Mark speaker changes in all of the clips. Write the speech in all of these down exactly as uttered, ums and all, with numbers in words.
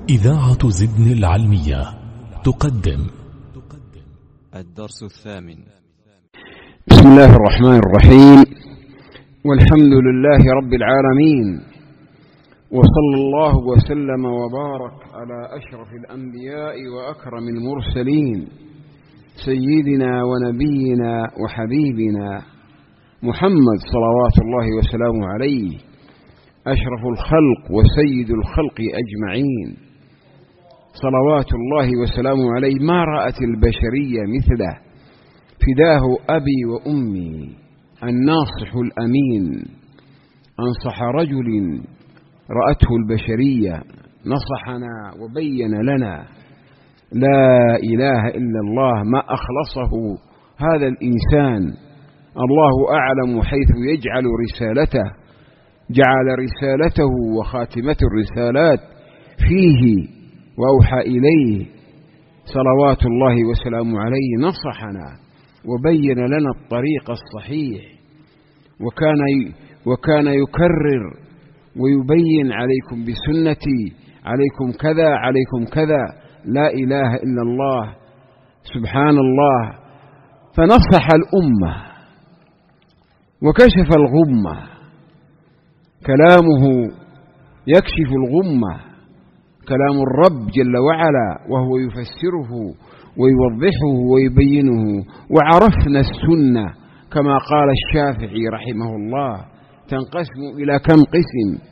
Speaker 1: إذاعة زدن العلمية تقدم
Speaker 2: الدرس الثامن.
Speaker 3: بسم الله الرحمن الرحيم، والحمد لله رب العالمين، وصلى الله وسلم وبارك على أشرف الأنبياء وأكرم المرسلين سيدنا ونبينا وحبيبنا محمد صلوات الله وسلامه عليه، أشرف الخلق وسيد الخلق أجمعين، صلوات الله وسلامه عليه. ما رأت البشرية مثله، فداه أبي وأمي، الناصح الأمين، أنصح رجل رأته البشرية، نصحنا وبين لنا لا إله إلا الله، ما أخلصه هذا الإنسان. الله أعلم حيث يجعل رسالته، جعل رسالته وخاتمة الرسالات فيه وأوحى إليه صلوات الله وسلامه عليه. نصحنا وبين لنا الطريق الصحيح، وكان وكان يكرر ويبين: عليكم بسنتي، عليكم كذا، عليكم كذا، لا إله إلا الله، سبحان الله. فنصح الأمة وكشف الغمة، كلامه يكشف الغمة، كلام الرب جل وعلا، وهو يفسره ويوضحه ويبينه. وعرفنا السنة كما قال الشافعي رحمه الله: تنقسم إلى كم قسم؟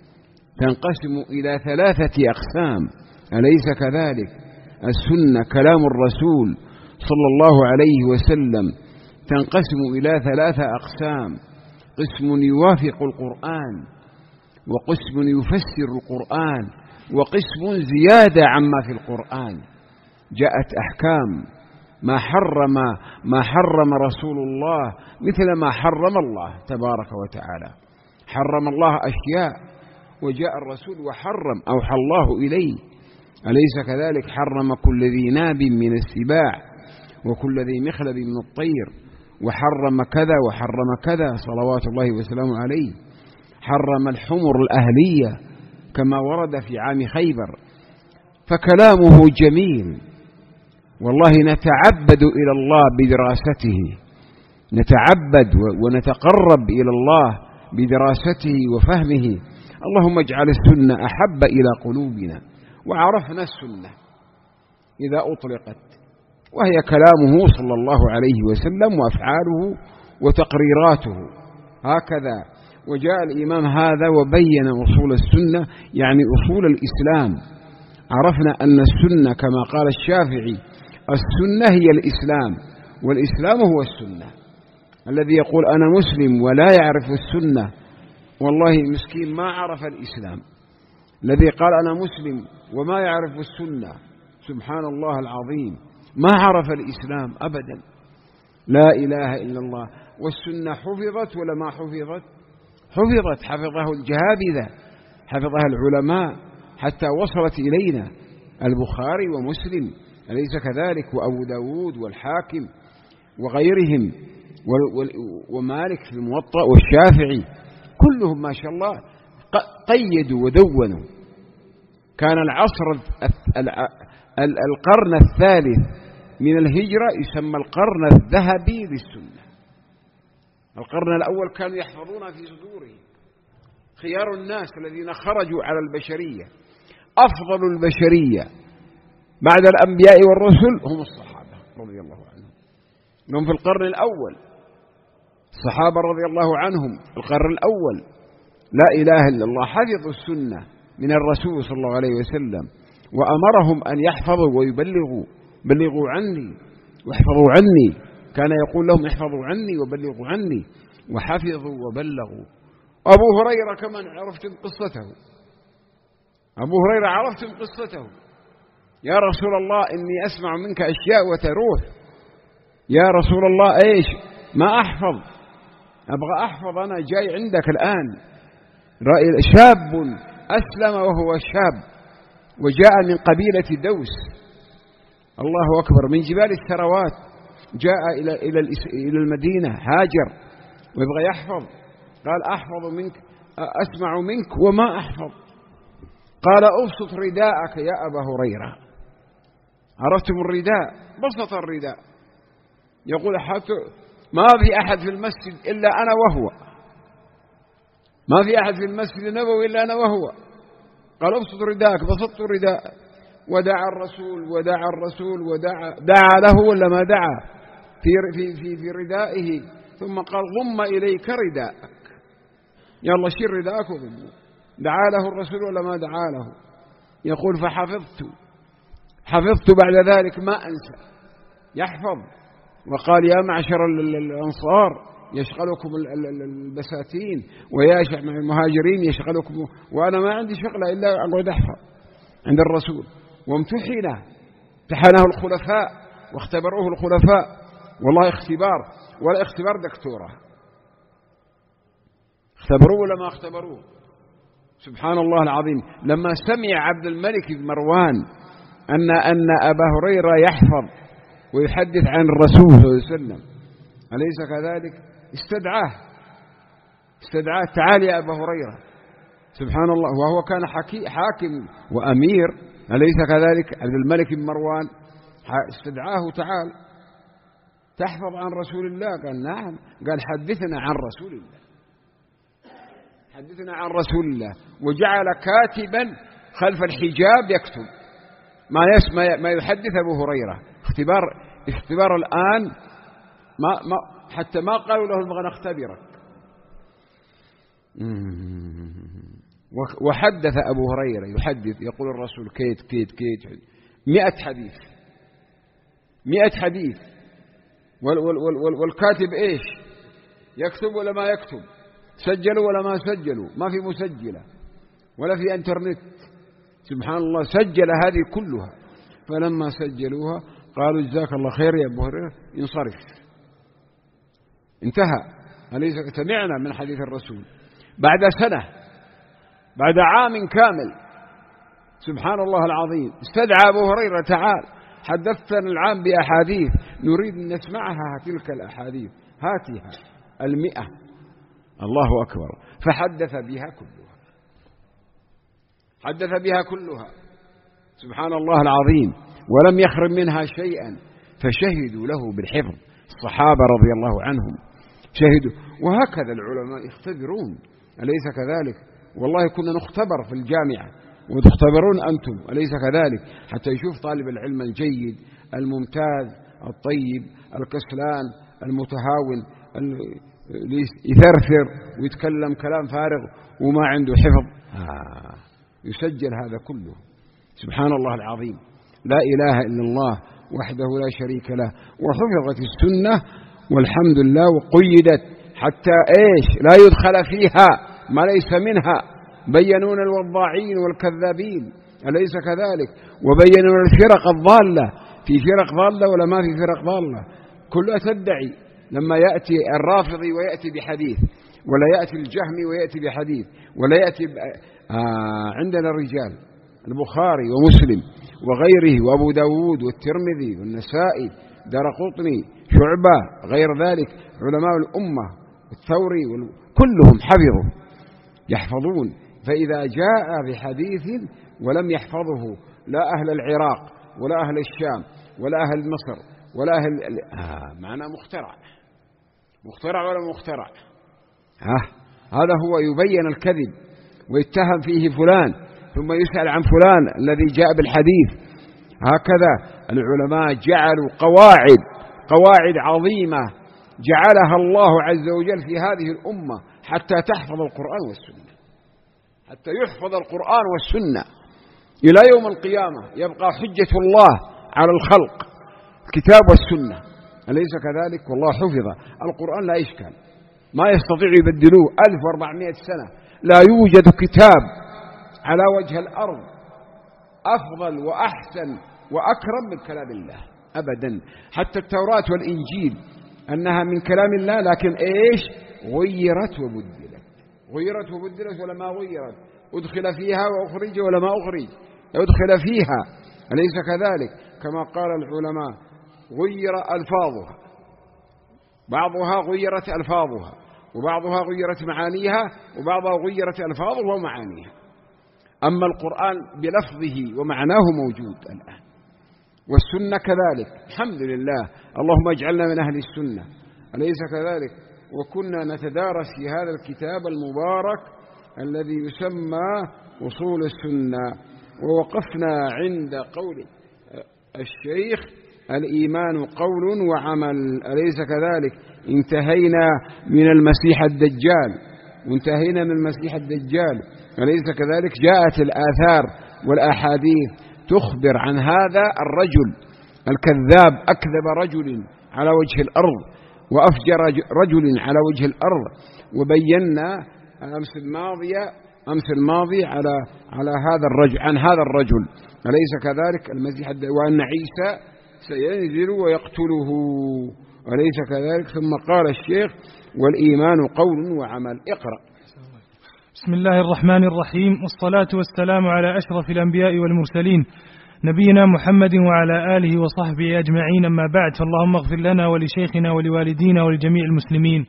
Speaker 3: تنقسم إلى ثلاثة أقسام، أليس كذلك؟ السنة كلام الرسول صلى الله عليه وسلم تنقسم إلى ثلاثة أقسام: قسم يوافق القرآن، وقسم يفسر القرآن، وقسم زيادة عما في القرآن. جاءت أحكام ما حرم ما حرم رسول الله مثل ما حرم الله تبارك وتعالى. حرم الله أشياء وجاء الرسول وحرم، أوحى الله إليه، أليس كذلك؟ حرم كل ذي ناب من السباع وكل ذي مخلب من الطير، وحرم كذا وحرم كذا صلوات الله وسلامه عليه. حرم الحمر الأهلية كما ورد في عام خيبر. فكلامه جميل، والله نتعبد إلى الله بدراسته، نتعبد ونتقرب إلى الله بدراسته وفهمه. اللهم اجعل السنة أحب إلى قلوبنا. وعرفنا السنة إذا أطلقت، وهي كلامه صلى الله عليه وسلم وأفعاله وتقريراته، هكذا. وجاء الإمام هذا وبين أصول السنة، يعني أصول الإسلام. عرفنا أن السنة كما قال الشافعي: السنة هي الإسلام، والإسلام هو السنة. الذي يقول أنا مسلم ولا يعرف السنة، والله مسكين ما عرف الإسلام. الذي قال أنا مسلم وما يعرف السنة، سبحان الله العظيم، ما عرف الإسلام أبدا. لا إله إلا الله. والسنة حفظت ولا ما حفظت؟ حفظت، حفظه الجهابذة، حفظها العلماء حتى وصلت إلينا. البخاري ومسلم، أليس كذلك؟ وأبو داود والحاكم وغيرهم، ومالك في الموطأ والشافعي، كلهم ما شاء الله قيدوا ودونوا. كان العصر القرن الثالث من الهجرة يسمى القرن الذهبي للسنة. القرن الأول كانوا يحفظون في صدورهم. خيار الناس الذين خرجوا على البشرية، أفضل البشرية بعد الأنبياء والرسل هم الصحابة رضي الله عنهم. هم في القرن الأول، الصحابة رضي الله عنهم في القرن الأول، لا إله إلا الله، حفظوا السنة من الرسول صلى الله عليه وسلم، وأمرهم أن يحفظوا ويبلغوا. بلغوا عني واحفظوا عني، كان يقول لهم احفظوا عني وبلغوا عني، وحفظوا وبلغوا. أبو هريرة كمان عرفتم قصته، أبو هريرة عرفتم قصته: يا رسول الله إني أسمع منك أشياء وتروح. يا رسول الله إيش؟ ما أحفظ، أبغى أحفظ، أنا جاي عندك الآن. شاب أسلم وهو شاب، وجاء من قبيلة دوس، الله أكبر، من جبال الثروات، جاء إلى إلى إلى المدينة، هاجر ويبغى يحفظ. قال: أحفظ منك، أسمع منك وما أحفظ. قال أبسط رداءك يا أبا هريرة. عرفتم الرداء؟ بسط الرداء. يقول حتى ما في أحد في المسجد إلا أنا وهو، ما في أحد في المسجد النبوي إلا أنا وهو. قال أبسط رداءك، بسطت الرداء. ودعا الرسول ودعا الرسول ودعا، دعا له ولا ما دعا في في في, في ردائه، ثم قال ضم إليك رداءك، يلا شيل رداءك وضم. دعا له الرسول ولا ما دعا له؟ يقول فحفظت حفظت بعد ذلك ما أنسى، يحفظ. وقال يا معشر الأنصار يشغلكم البساتين، ويا مع المهاجرين يشغلكم، وأنا ما عندي شغلة إلا أقعد أحفظ عند الرسول. وامتحن، امتحنه الخلفاء واختبروه الخلفاء، والله اختبار، ولا اختبار دكتورة، اختبروه ولا ما اختبروه؟ سبحان الله العظيم. لما سمع عبد الملك بن مروان أن أن أبا هريرة يحفظ ويحدث عن الرسول صلى الله عليه وسلم أليس كذلك، استدعاه استدعاه تعال يا أبا هريرة. سبحان الله. وهو كان حاكم وأمير أليس كذلك، عبد الملك بن مروان استدعاه تعال تحفظ عن رسول الله. قال نعم. قال حدثنا عن رسول الله، حدثنا عن رسول الله. وجعل كاتبا خلف الحجاب يكتب ما يسمع ما يحدث أبو هريرة. اختبار اختبار الآن ما ما حتى ما قالوا له نبغى نختبرك. وحدث أبو هريرة يحدث، يقول الرسول كيت كيت كيت مئة حديث مئة حديث. وال وال وال والكاتب إيش يكتب ولا ما يكتب، سجلوا ولا ما سجلوا، ما في مسجلة ولا في انترنت. سبحان الله. سجل هذه كلها. فلما سجلوها قالوا جزاك الله خير يا أبو هريرة، ينصرف، انتهى. أليس سمعنا من حديث الرسول بعد سنة، بعد عام كامل. سبحان الله العظيم. استدعى أبو هريرة تعال حدثتنا العام بأحاديث نريد أن نسمعها، تلك الأحاديث هاتها المئة. الله أكبر. فحدث بها كلها، حدث بها كلها. سبحان الله العظيم. ولم يخرم منها شيئا، فشهدوا له بالحفظ. الصحابة رضي الله عنهم شهدوا. وهكذا العلماء يختبرون أليس كذلك؟ والله كنا نختبر في الجامعة وتختبرون أنتم أليس كذلك، حتى يشوف طالب العلم الجيد الممتاز الطيب الكسلان المتهاون يثرثر ويتكلم كلام فارغ وما عنده حفظ. آه. يسجل هذا كله. سبحان الله العظيم. لا إله إلا الله وحده لا شريك له. وحفظت السنة والحمد لله، وقيدت حتى إيش لا يدخل فيها ما ليس منها. بينون الوضاعين والكذابين أليس كذلك، وبينون الفرق الضالة. في فرق ضالة ولا ما في فرق ضالة؟ كلها تدعي. لما يأتي الرافضي ويأتي بحديث، ولا يأتي الجهمي ويأتي بحديث، ولا يأتي ب... آه عندنا الرجال البخاري ومسلم وغيره وأبو داود والترمذي والنسائي دارقطني شعبة غير ذلك علماء الأمة الثوري وال... كلهم حفظوا يحفظون. فإذا جاء بحديث ولم يحفظه لا أهل العراق ولا أهل الشام ولا أهل مصر ولا أهل آه معنى مخترع مخترع ولا مخترع. ها هذا هو يبين الكذب ويتهم فيه فلان ثم يسأل عن فلان الذي جاء بالحديث. هكذا العلماء جعلوا قواعد قواعد عظيمة جعلها الله عز وجل في هذه الأمة حتى تحفظ القرآن والسنة، حتى يحفظ القرآن والسنة إلى يوم القيامة. يبقى حجة الله على الخلق الكتاب والسنة أليس كذلك؟ والله حفظ القرآن لا إشكال، ما يستطيع يبدلوه ألف وأربعمائة سنة. لا يوجد كتاب على وجه الأرض أفضل وأحسن وأكرم من كلام الله أبدا. حتى التوراة والإنجيل أنها من كلام الله، لكن إيش غيرت وبدلت، غيرت وبدلت ولا ما غيرت، أدخل فيها وأخرج ولا ما أخرج، أدخل فيها أليس كذلك؟ كما قال العلماء غير ألفاظها، بعضها غيرت ألفاظها وبعضها غيرت معانيها وبعضها غيرت ألفاظها ومعانيها. أما القرآن بلفظه ومعناه موجود الآن، والسنة كذلك. الحمد لله، اللهم اجعلنا من أهل السنة، أليس كذلك؟ وكنا نتدارس في هذا الكتاب المبارك الذي يسمى أصول السنة، ووقفنا عند قول الشيخ الإيمان قول وعمل، أليس كذلك؟ انتهينا من المسيح الدجال، وانتهينا من المسيح الدجال، أليس كذلك؟ جاءت الآثار والأحاديث تخبر عن هذا الرجل الكذاب، أكذب رجل على وجه الأرض وأفجر رجل على وجه الأرض، وبينا أمس الماضية أمس الماضي على على هذا الرجل عن هذا الرجل، أليس كذلك؟ المسيح وأن عيسى سينزل ويقتله، أليس كذلك؟ ثم قال الشيخ والإيمان قول وعمل. اقرأ.
Speaker 4: بسم الله الرحمن الرحيم، والصلاة والسلام على أشرف الأنبياء والمرسلين نبينا محمد وعلى آله وصحبه أجمعين، أما بعد، فاللهم اغفر لنا ولشيخنا ولوالدينا ولجميع المسلمين.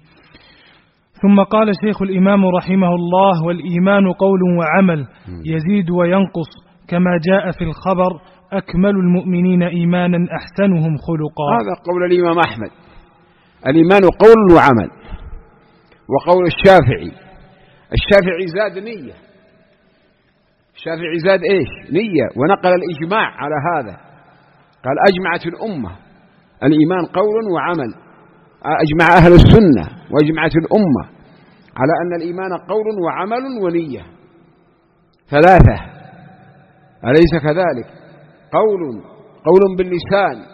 Speaker 4: ثم قال شيخ الإمام رحمه الله: والإيمان قول وعمل يزيد وينقص كما جاء في الخبر: أكمل المؤمنين إيمانا أحسنهم خلقا.
Speaker 3: هذا قول الإمام أحمد، الإيمان قول وعمل. وقول الشافعي، الشافعي زاد نية، الشافعي زاد إيش؟ نية، ونقل الإجماع على هذا، قال أجمعت الأمة الإيمان قول وعمل، أجمع أهل السنة وأجمعت الأمة على أن الإيمان قول وعمل ونية ثلاثة، أليس كذلك؟ قول قول باللسان،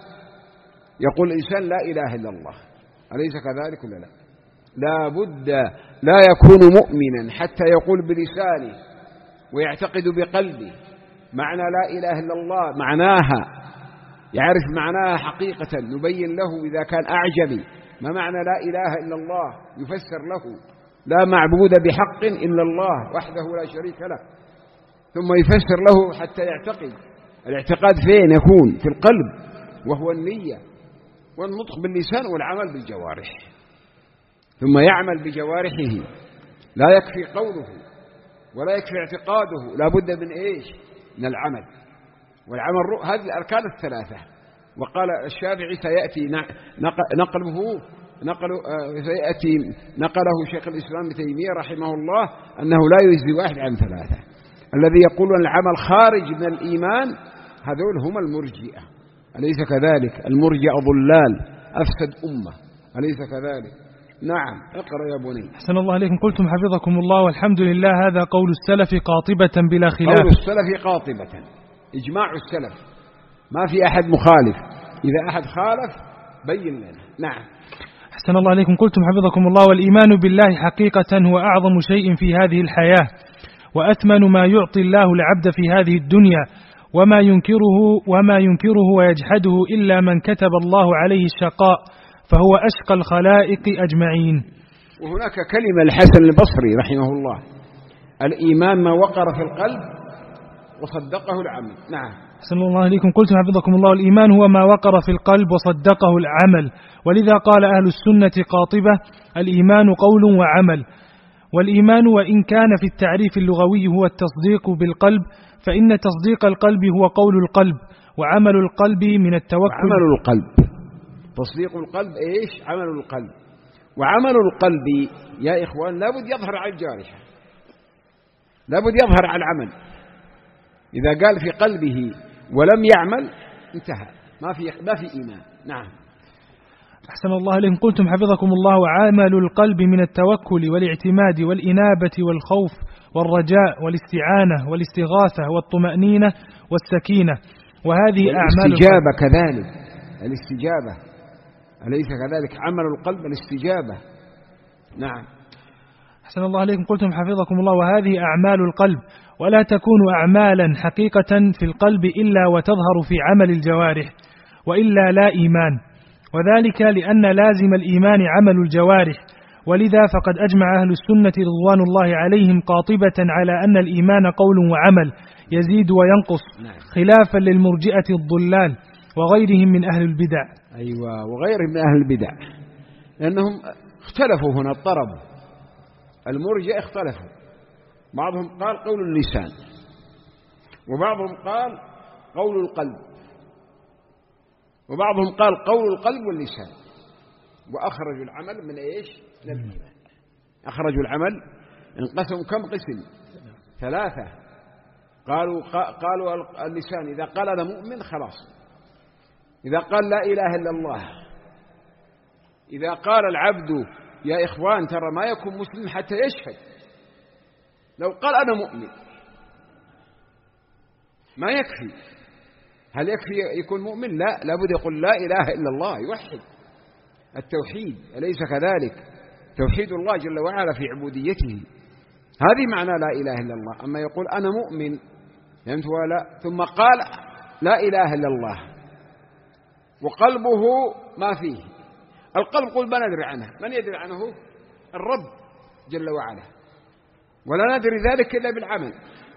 Speaker 3: يقول الإنسان لا إله إلا الله، أليس كذلك ولا لا؟ لا بد لا يكون مؤمنا حتى يقول بلسانه ويعتقد بقلبه معنى لا إله إلا الله، معناها يعرف معناها حقيقة، نبين له إذا كان أعجمي ما معنى لا إله إلا الله، يفسر له لا معبود بحق إلا الله وحده لا شريك له، ثم يفسر له حتى يعتقد. الاعتقاد فين يكون؟ في القلب، وهو النية والنطق باللسان والعمل بالجوارح، ثم يعمل بجوارحه، لا يكفي قوله ولا يكفي اعتقاده، لا بد من إيش؟ من العمل. والعمل هذه الأركان الثلاثة. وقال الشافعي سيأتي نقله نقل سيأتي نقله شيخ الإسلام ابن تيمية رحمه الله أنه لا يجزي واحد عن ثلاثة. الذي يقول أن العمل خارج من الإيمان هذول هم المرجئة، أليس كذلك؟ المرجئة ضلال أفسد أمة، أليس كذلك؟ نعم، اقرأ يا بني.
Speaker 4: أحسن الله عليكم. قلتم حفظكم الله والحمد لله، هذا قول السلف قاطبة بلا خلاف.
Speaker 3: قول السلف قاطبة، إجماع السلف، ما في أحد مخالف، إذا أحد خالف بين لنا. نعم.
Speaker 4: أحسن الله عليكم. قلتم حفظكم الله: والإيمان بالله حقيقة هو أعظم شيء في هذه الحياة، وأثمن ما يعطي الله العبد في هذه الدنيا، وما ينكره وما ينكره ويجحده إلا من كتب الله عليه الشقاء، فهو أشقى الخلائق أجمعين.
Speaker 3: وهناك كلمة الحسن البصري رحمه الله: الإيمان ما وقر في القلب وصدقه العمل. نعم.
Speaker 4: أحسن الله عليكم. قلتم حفظكم الله: الإيمان هو ما وقر في القلب وصدقه العمل، ولذا قال أهل السنة قاطبة: الإيمان قول وعمل. والإيمان وإن كان في التعريف اللغوي هو التصديق بالقلب، فإن تصديق القلب هو قول القلب، وعمل القلب من التوكل.
Speaker 3: عمل القلب، تصديق القلب إيش؟ عمل القلب. وعمل القلب يا إخوان لابد يظهر على الجارحة، لابد يظهر على العمل. إذا قال في قلبه ولم يعمل انتهى، ما في ما في إيمان. نعم.
Speaker 4: أحسن الله عليكم. قلتم حفظكم الله: وعمل القلب من التوكل والاعتماد والإنابة والخوف والرجاء والاستعانة والاستغاثة والطمأنينة والسكينة، وهذه أعمال
Speaker 3: الاستجابة كذلك، الاستجابة، أليس كذلك؟ عمل القلب الاستجابة. نعم.
Speaker 4: أحسن الله عليكم. قلتم حفظكم الله: وهذه أعمال القلب، ولا تكون أعمالا حقيقة في القلب إلا وتظهر في عمل الجوارح، وإلا لا إيمان، وذلك لأن لازم الإيمان عمل الجوارح. ولذا فقد أجمع أهل السنة رضوان الله عليهم قاطبة على أن الإيمان قول وعمل يزيد وينقص، خلافا للمرجئة الضلال وغيرهم من أهل البدع.
Speaker 3: أيوة، وغيرهم من أهل البدع، لأنهم اختلفوا هنا، اضطربوا. المرجئة اختلفوا، بعضهم قال قول اللسان وبعضهم قال قول القلب، وبعضهم قال قول القلب واللسان، وأخرجوا العمل من إيش؟ من الإيمان. أخرجوا العمل انقسم كم قسم؟ ثلاثة. قالوا قالوا اللسان إذا قال أنا مؤمن خلاص، إذا قال لا إله إلا الله، إذا قال العبد يا إخوان ترى ما يكون مسلم حتى يشهد، لو قال أنا مؤمن ما يكفي. هل يكفي يكون مؤمن؟ لا، لابد يقول لا إله إلا الله، يوحد التوحيد، أليس كذلك؟ توحيد الله جل وعلا في عبوديته، هذه معنى لا إله إلا الله. أما يقول أنا مؤمن، فهمت ولا؟ ثم قال لا إله إلا الله وقلبه ما فيه، القلب قل ما ندري عنه، من يدري عنه؟ الرب جل وعلا، ولا ندري ذلك إلا بالعمل،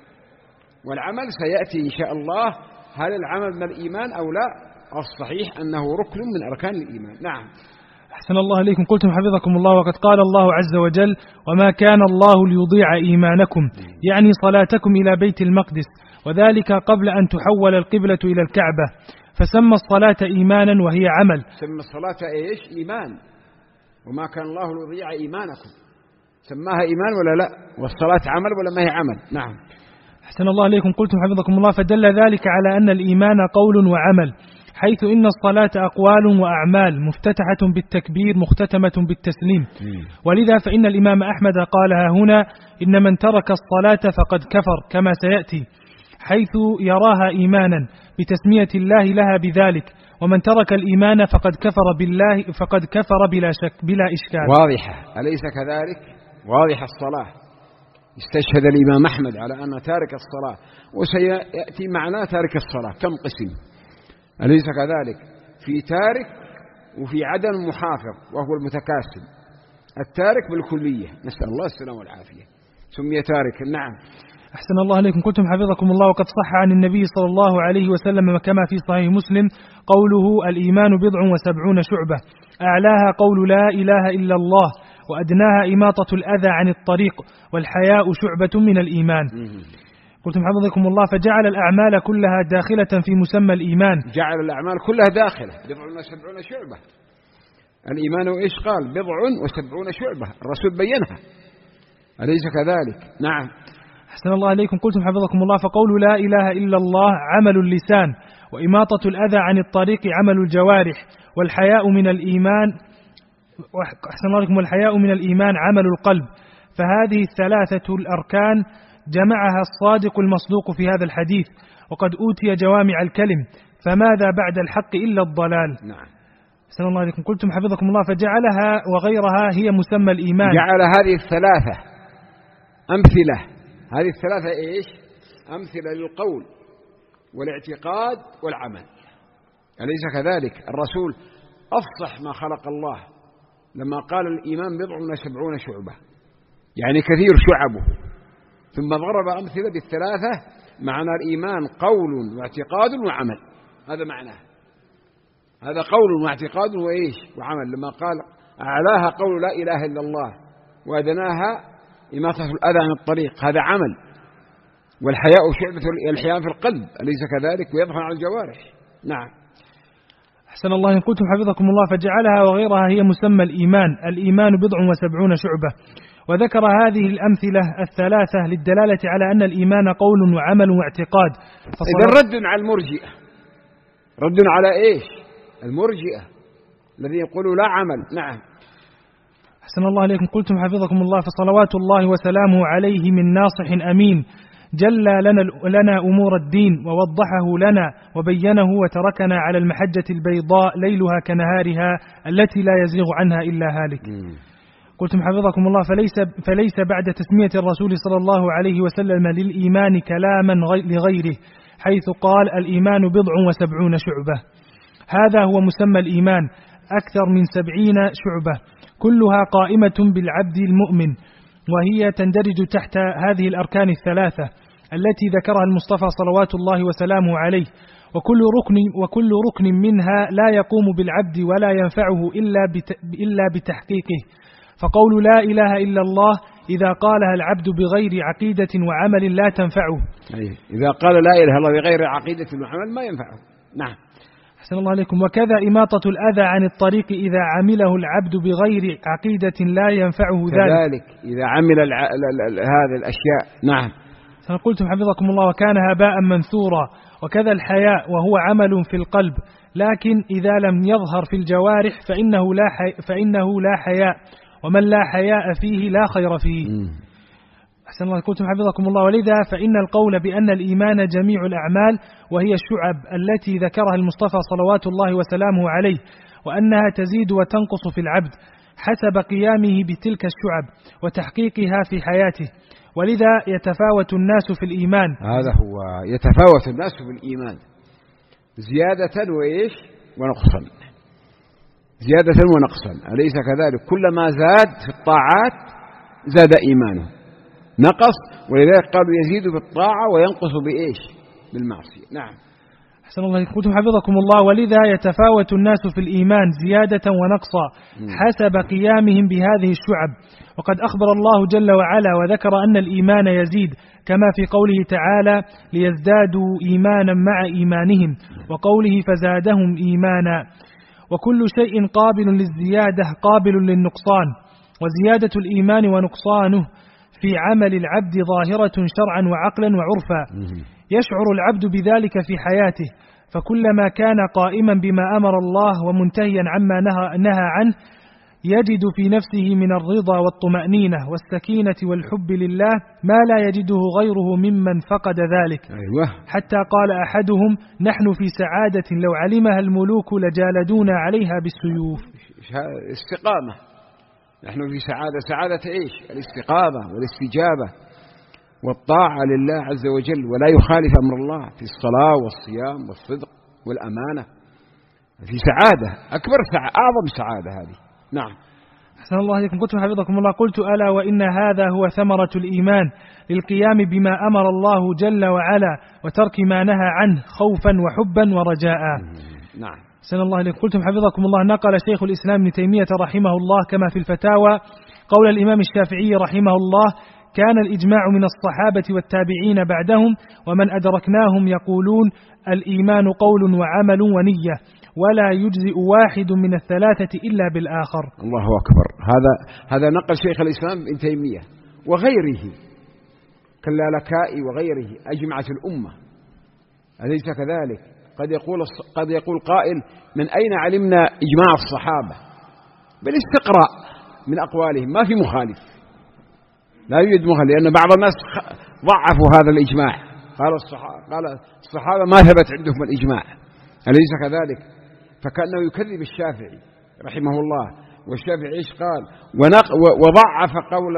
Speaker 3: والعمل سيأتي إن شاء الله. هل العمل من الإيمان أو لا؟ الصحيح أنه ركن من أركان الإيمان. نعم.
Speaker 4: أحسن الله إليكم. قلتم حفظكم الله وقد قال الله عز وجل وما كان الله ليضيع إيمانكم، يعني صلاتكم إلى بيت المقدس، وذلك قبل أن تحول القبلة إلى الكعبة، فسمى الصلاة إيمانا وهي عمل.
Speaker 3: سمى الصلاة إيش؟ إيمان. وما كان الله ليضيع إيمانكم، سماها إيمان ولا لا؟ والصلاة عمل ولا ما هي عمل؟ نعم.
Speaker 4: أحسن الله إليكم. قلتم حفظكم الله فدل ذلك على أن الإيمان قول وعمل، حيث إن الصلاة أقوال وأعمال مفتتحة بالتكبير مختتمة بالتسليم. ولذا فإن الإمام أحمد قالها هنا إن من ترك الصلاة فقد كفر، كما سيأتي، حيث يراها إيمانا بتسمية الله لها بذلك، ومن ترك الإيمان فقد كفر بالله فقد كفر بلا شك بلا إشكال.
Speaker 3: واضحة، أليس كذلك؟ واضحة الصلاة. استشهد الإمام أحمد على أن تارك الصلاة، وسيأتي معنا تارك الصلاة كم قسم، أليس كذلك؟ في تارك وفي عدم محافظ وهو المتكاسل. التارك بالكلية، نسأل الله السلامة والعافية، سمي تارك. نعم.
Speaker 4: أحسن الله عليكم. قلتم حفظكم الله وقد صح عن النبي صلى الله عليه وسلم كما في صحيح مسلم قوله الإيمان بضع وسبعون شعبة، أعلاها قول لا إله إلا الله، وأدناها إماطة الأذى عن الطريق، والحياء شعبة من الإيمان. قلتم حفظكم الله فجعل الأعمال كلها داخلة في مسمى الإيمان.
Speaker 3: جعل الأعمال كلها داخلة، بضع وسبعون شعبة. الإيمان إيش قال؟ بضع وسبعون شعبة، الرسول بينها، أليس كذلك؟ نعم.
Speaker 4: أحسن الله عليكم. قلتم حفظكم الله فقول لا إله إلا الله عمل اللسان، وإماطة الأذى عن الطريق عمل الجوارح، والحياء من الإيمان أحسن الله عليكم والحياء من الإيمان عمل القلب. فهذه الثلاثة الأركان جمعها الصادق المصدوق في هذا الحديث، وقد أوتي جوامع الكلم، فماذا بعد الحق إلا الضلال.
Speaker 3: نعم.
Speaker 4: أحسن الله عليكم. قلتم حفظكم الله فجعلها وغيرها هي مسمى الإيمان.
Speaker 3: جعل هذه الثلاثة أمثلة، هذه الثلاثة إيش؟ أمثلة للقول والاعتقاد والعمل، أليس كذلك؟ الرسول أفصح ما خلق الله لما قال الإيمان بضع وسبعون شعبة، يعني كثير شعبه، ثم ضرب أمثلة بالثلاثة. معنى الإيمان قول واعتقاد وعمل، هذا معناه، هذا قول واعتقاد وإيش؟ وعمل. لما قال أعلاها قول لا إله إلا الله، وأدناها إماطة الأذى عن الطريق، هذا عمل. والحياء شعبة الحياء في القلب، أليس كذلك؟ ويظهر على الجوارح. نعم.
Speaker 4: أحسن الله إن قلتم حفظكم الله فجعلها وغيرها هي مسمى الإيمان، الإيمان بضع وسبعون شعبة. وذكر هذه الأمثلة الثلاثة للدلالة على أن الإيمان قول وعمل واعتقاد.
Speaker 3: إذا رد على المرجئة، رد على إيش؟ المرجئة الذي يقولوا لا عمل. نعم.
Speaker 4: أحسن الله عليكم. قلتم حفظكم الله فصلوات الله وسلامه عليه من ناصح أمين، جلى لنا, لنا أمور الدين ووضحه لنا وبينه، وتركنا على المحجة البيضاء ليلها كنهارها التي لا يزيغ عنها إلا هالك. م. قلتم حفظكم الله فليس, فليس بعد تسمية الرسول صلى الله عليه وسلم للإيمان كلاما لغيره، حيث قال الإيمان بضع وسبعون شعبة. هذا هو مسمى الإيمان، أكثر من سبعين شعبة، كلها قائمة بالعبد المؤمن، وهي تندرج تحت هذه الأركان الثلاثة التي ذكرها المصطفى صلوات الله وسلامه عليه، وكل ركن, وكل ركن منها لا يقوم بالعبد ولا ينفعه إلا, إلا بتحقيقه. فقول لا إله إلا الله إذا قالها العبد بغير عقيدة وعمل لا تنفعه.
Speaker 3: أيه. إذا قال لا إله إلا الله بغير عقيدة وعمل ما ينفعه. نعم.
Speaker 4: أحسن الله عليكم. وكذا إماطة الأذى عن الطريق إذا عمله العبد بغير عقيدة لا ينفعه ذلك.
Speaker 3: كذلك إذا عمل الع... هذه الأشياء. نعم.
Speaker 4: قلتم حفظكم الله وكان هباء منثورا. وكذا الحياء وهو عمل في القلب، لكن إذا لم يظهر في الجوارح فإنه لا حي... فإنه لا حياء، ومن لا حياء فيه لا خير فيه. م. أحسن الله. قلتم حفظكم الله ولذا فإن القول بأن الإيمان جميع الأعمال وهي الشعب التي ذكرها المصطفى صلوات الله وسلامه عليه، وأنها تزيد وتنقص في العبد حسب قيامه بتلك الشعب وتحقيقها في حياته، ولذا يتفاوت الناس في الإيمان.
Speaker 3: هذا هو، يتفاوت الناس في الإيمان زيادة وإيش ونقصا، زيادة ونقصا، أليس كذلك؟ كلما زاد في الطاعات زاد إيمانه، نقص ولذلك قالوا يزيد بالطاعة وينقص بإيش؟ بالمعصية. نعم.
Speaker 4: أحسن الله إليكم حفظكم الله. ولذا يتفاوت الناس في الإيمان زيادة ونقصا حسب قيامهم بهذه الشعب. وقد أخبر الله جل وعلا وذكر أن الإيمان يزيد كما في قوله تعالى ليزدادوا إيمانا مع إيمانهم، وقوله فزادهم إيمانا. وكل شيء قابل للزيادة قابل للنقصان، وزيادة الإيمان ونقصانه في عمل العبد ظاهرة شرعا وعقلا وعرفا، يشعر العبد بذلك في حياته، فكلما كان قائما بما أمر الله ومنتهيا عما نهى, نهى عنه يجد في نفسه من الرضا والطمأنينة والسكينة والحب لله ما لا يجده غيره ممن فقد ذلك.
Speaker 3: أيوة.
Speaker 4: حتى قال أحدهم نحن في سعادة لو علمها الملوك لجالدونا عليها بالسيوف.
Speaker 3: استقامة، نحن في سعادة. سعادة إيش؟ الاستقامة والاستجابة والطاعة لله عز وجل، ولا يخالف أمر الله في الصلاة والصيام والصدق والأمانة. في سعادة أكبر، سعادة أعظم سعادة هذه. نعم.
Speaker 4: أحسن الله إليكم. قلت حفظكم الله قلت ألا وإن هذا هو ثمرة الإيمان للقيام بما أمر الله جل وعلا وترك ما نهى عنه خوفا وحبا ورجاء.
Speaker 3: نعم.
Speaker 4: أحسن الله إليكم. قلتم حفظكم الله نقل شيخ الإسلام ابن تيمية رحمه الله كما في الفتاوى قول الإمام الشافعي رحمه الله كان الإجماع من الصحابة والتابعين بعدهم ومن أدركناهم يقولون الإيمان قول وعمل ونية، ولا يجزئ واحد من الثلاثة إلا بالآخر.
Speaker 3: الله أكبر. هذا هذا نقل شيخ الإسلام ابن تيمية وغيره كاللالكائي وغيره أجمعت الأمة، أليس كذلك؟ قد يقول قد يقول قائل من أين علمنا إجماع الصحابة؟ بالاستقراء من أقوالهم، ما في مخالف، لا يوجد مخالف، لأن بعض الناس ضعفوا هذا الإجماع، قال الصحابة قال الصحابة ما ثبت عندهم الإجماع، أليس كذلك؟ فكأنه يكذب الشافعي رحمه الله، والشافعي إيش قال؟ وضعف قول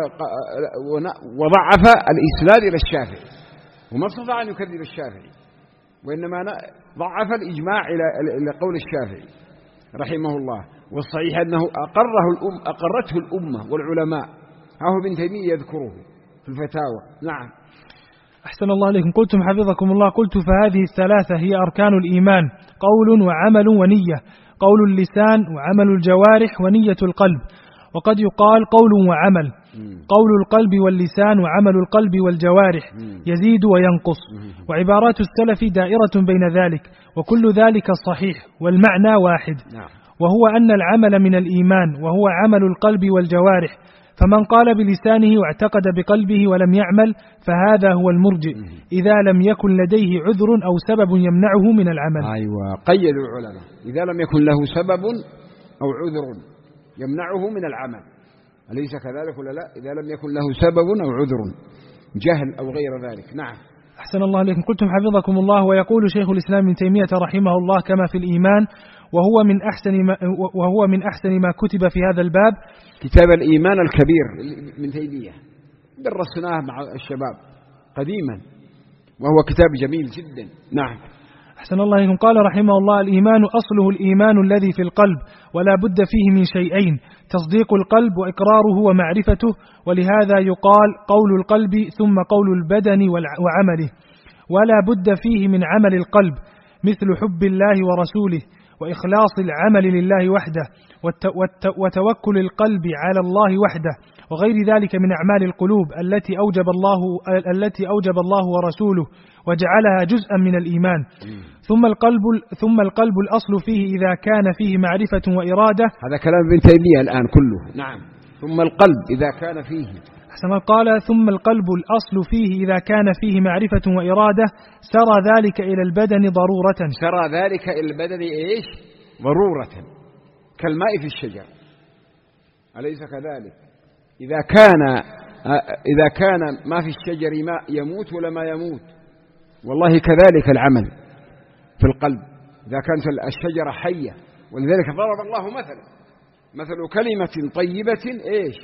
Speaker 3: وضعف الإسناد إلى الشافعي، وما استطاع أن يكذب الشافعي، وإنما ضعف الإجماع إلى قول الشافعي رحمه الله. والصحيح أنه أقره الأم أقرته الأمة والعلماء، هو ابن تيمية يذكره في الفتاوى. نعم.
Speaker 4: أحسن الله عليكم. قلتم حفظكم الله قلت فهذه الثلاثة هي أركان الإيمان قول وعمل ونية، قول اللسان وعمل الجوارح ونية القلب. وقد يقال قول وعمل، قول القلب واللسان وعمل القلب والجوارح يزيد وينقص، وعبارات السلف دائرة بين ذلك، وكل ذلك صحيح والمعنى واحد، وهو أن العمل من الإيمان وهو عمل القلب والجوارح، فمن قال بلسانه واعتقد بقلبه ولم يعمل فهذا هو المرجئ إذا لم يكن لديه عذر أو سبب يمنعه من العمل.
Speaker 3: أيوة، قيدوا العلماء إذا لم يكن له سبب أو عذر يمنعه من العمل، أليس كذلك ولا لا؟ إذا لم يكن له سبب أو عذر جهل أو غير ذلك. نعم.
Speaker 4: أحسن الله عليكم. قلتم حفظكم الله ويقول شيخ الإسلام ابن تيمية رحمه الله كما في الإيمان وهو من أحسن ما وهو من أحسن ما كتب في هذا الباب
Speaker 3: كتاب الإيمان الكبير من تيمية، درسناه مع الشباب قديما، وهو كتاب جميل جدا. نعم.
Speaker 4: أحسن الله إليكم. قال رحمه الله الإيمان أصله الإيمان الذي في القلب، ولا بد فيه من شيئين: تصديق القلب وإقراره ومعرفته، ولهذا يقال قول القلب ثم قول البدن وعمله. ولا بد فيه من عمل القلب مثل حب الله ورسوله وإخلاص العمل لله وحده وتوكل القلب على الله وحده وغير ذلك من أعمال القلوب التي أوجب الله التي أوجب الله ورسوله وجعلها جزءا من الإيمان. ثم القلب ثم القلب الأصل فيه إذا كان فيه معرفة وإرادة.
Speaker 3: هذا كلام ابن تيمية الآن كله. نعم. ثم القلب إذا كان فيه
Speaker 4: حسنا قال ثم القلب الأصل فيه إذا كان فيه معرفة وإرادة سرى ذلك إلى البدن ضرورة.
Speaker 3: سرى ذلك إلى البدن إيش؟ ضرورة، كالماء في الشجر، أليس كذلك؟ إذا كان إذا كان ما في الشجر ماء يموت ولا ما يموت. والله كذلك العمل في القلب إذا كانت الشجرة حية. ولذلك ضرب الله مثلا مثل كلمة طيبة إيش؟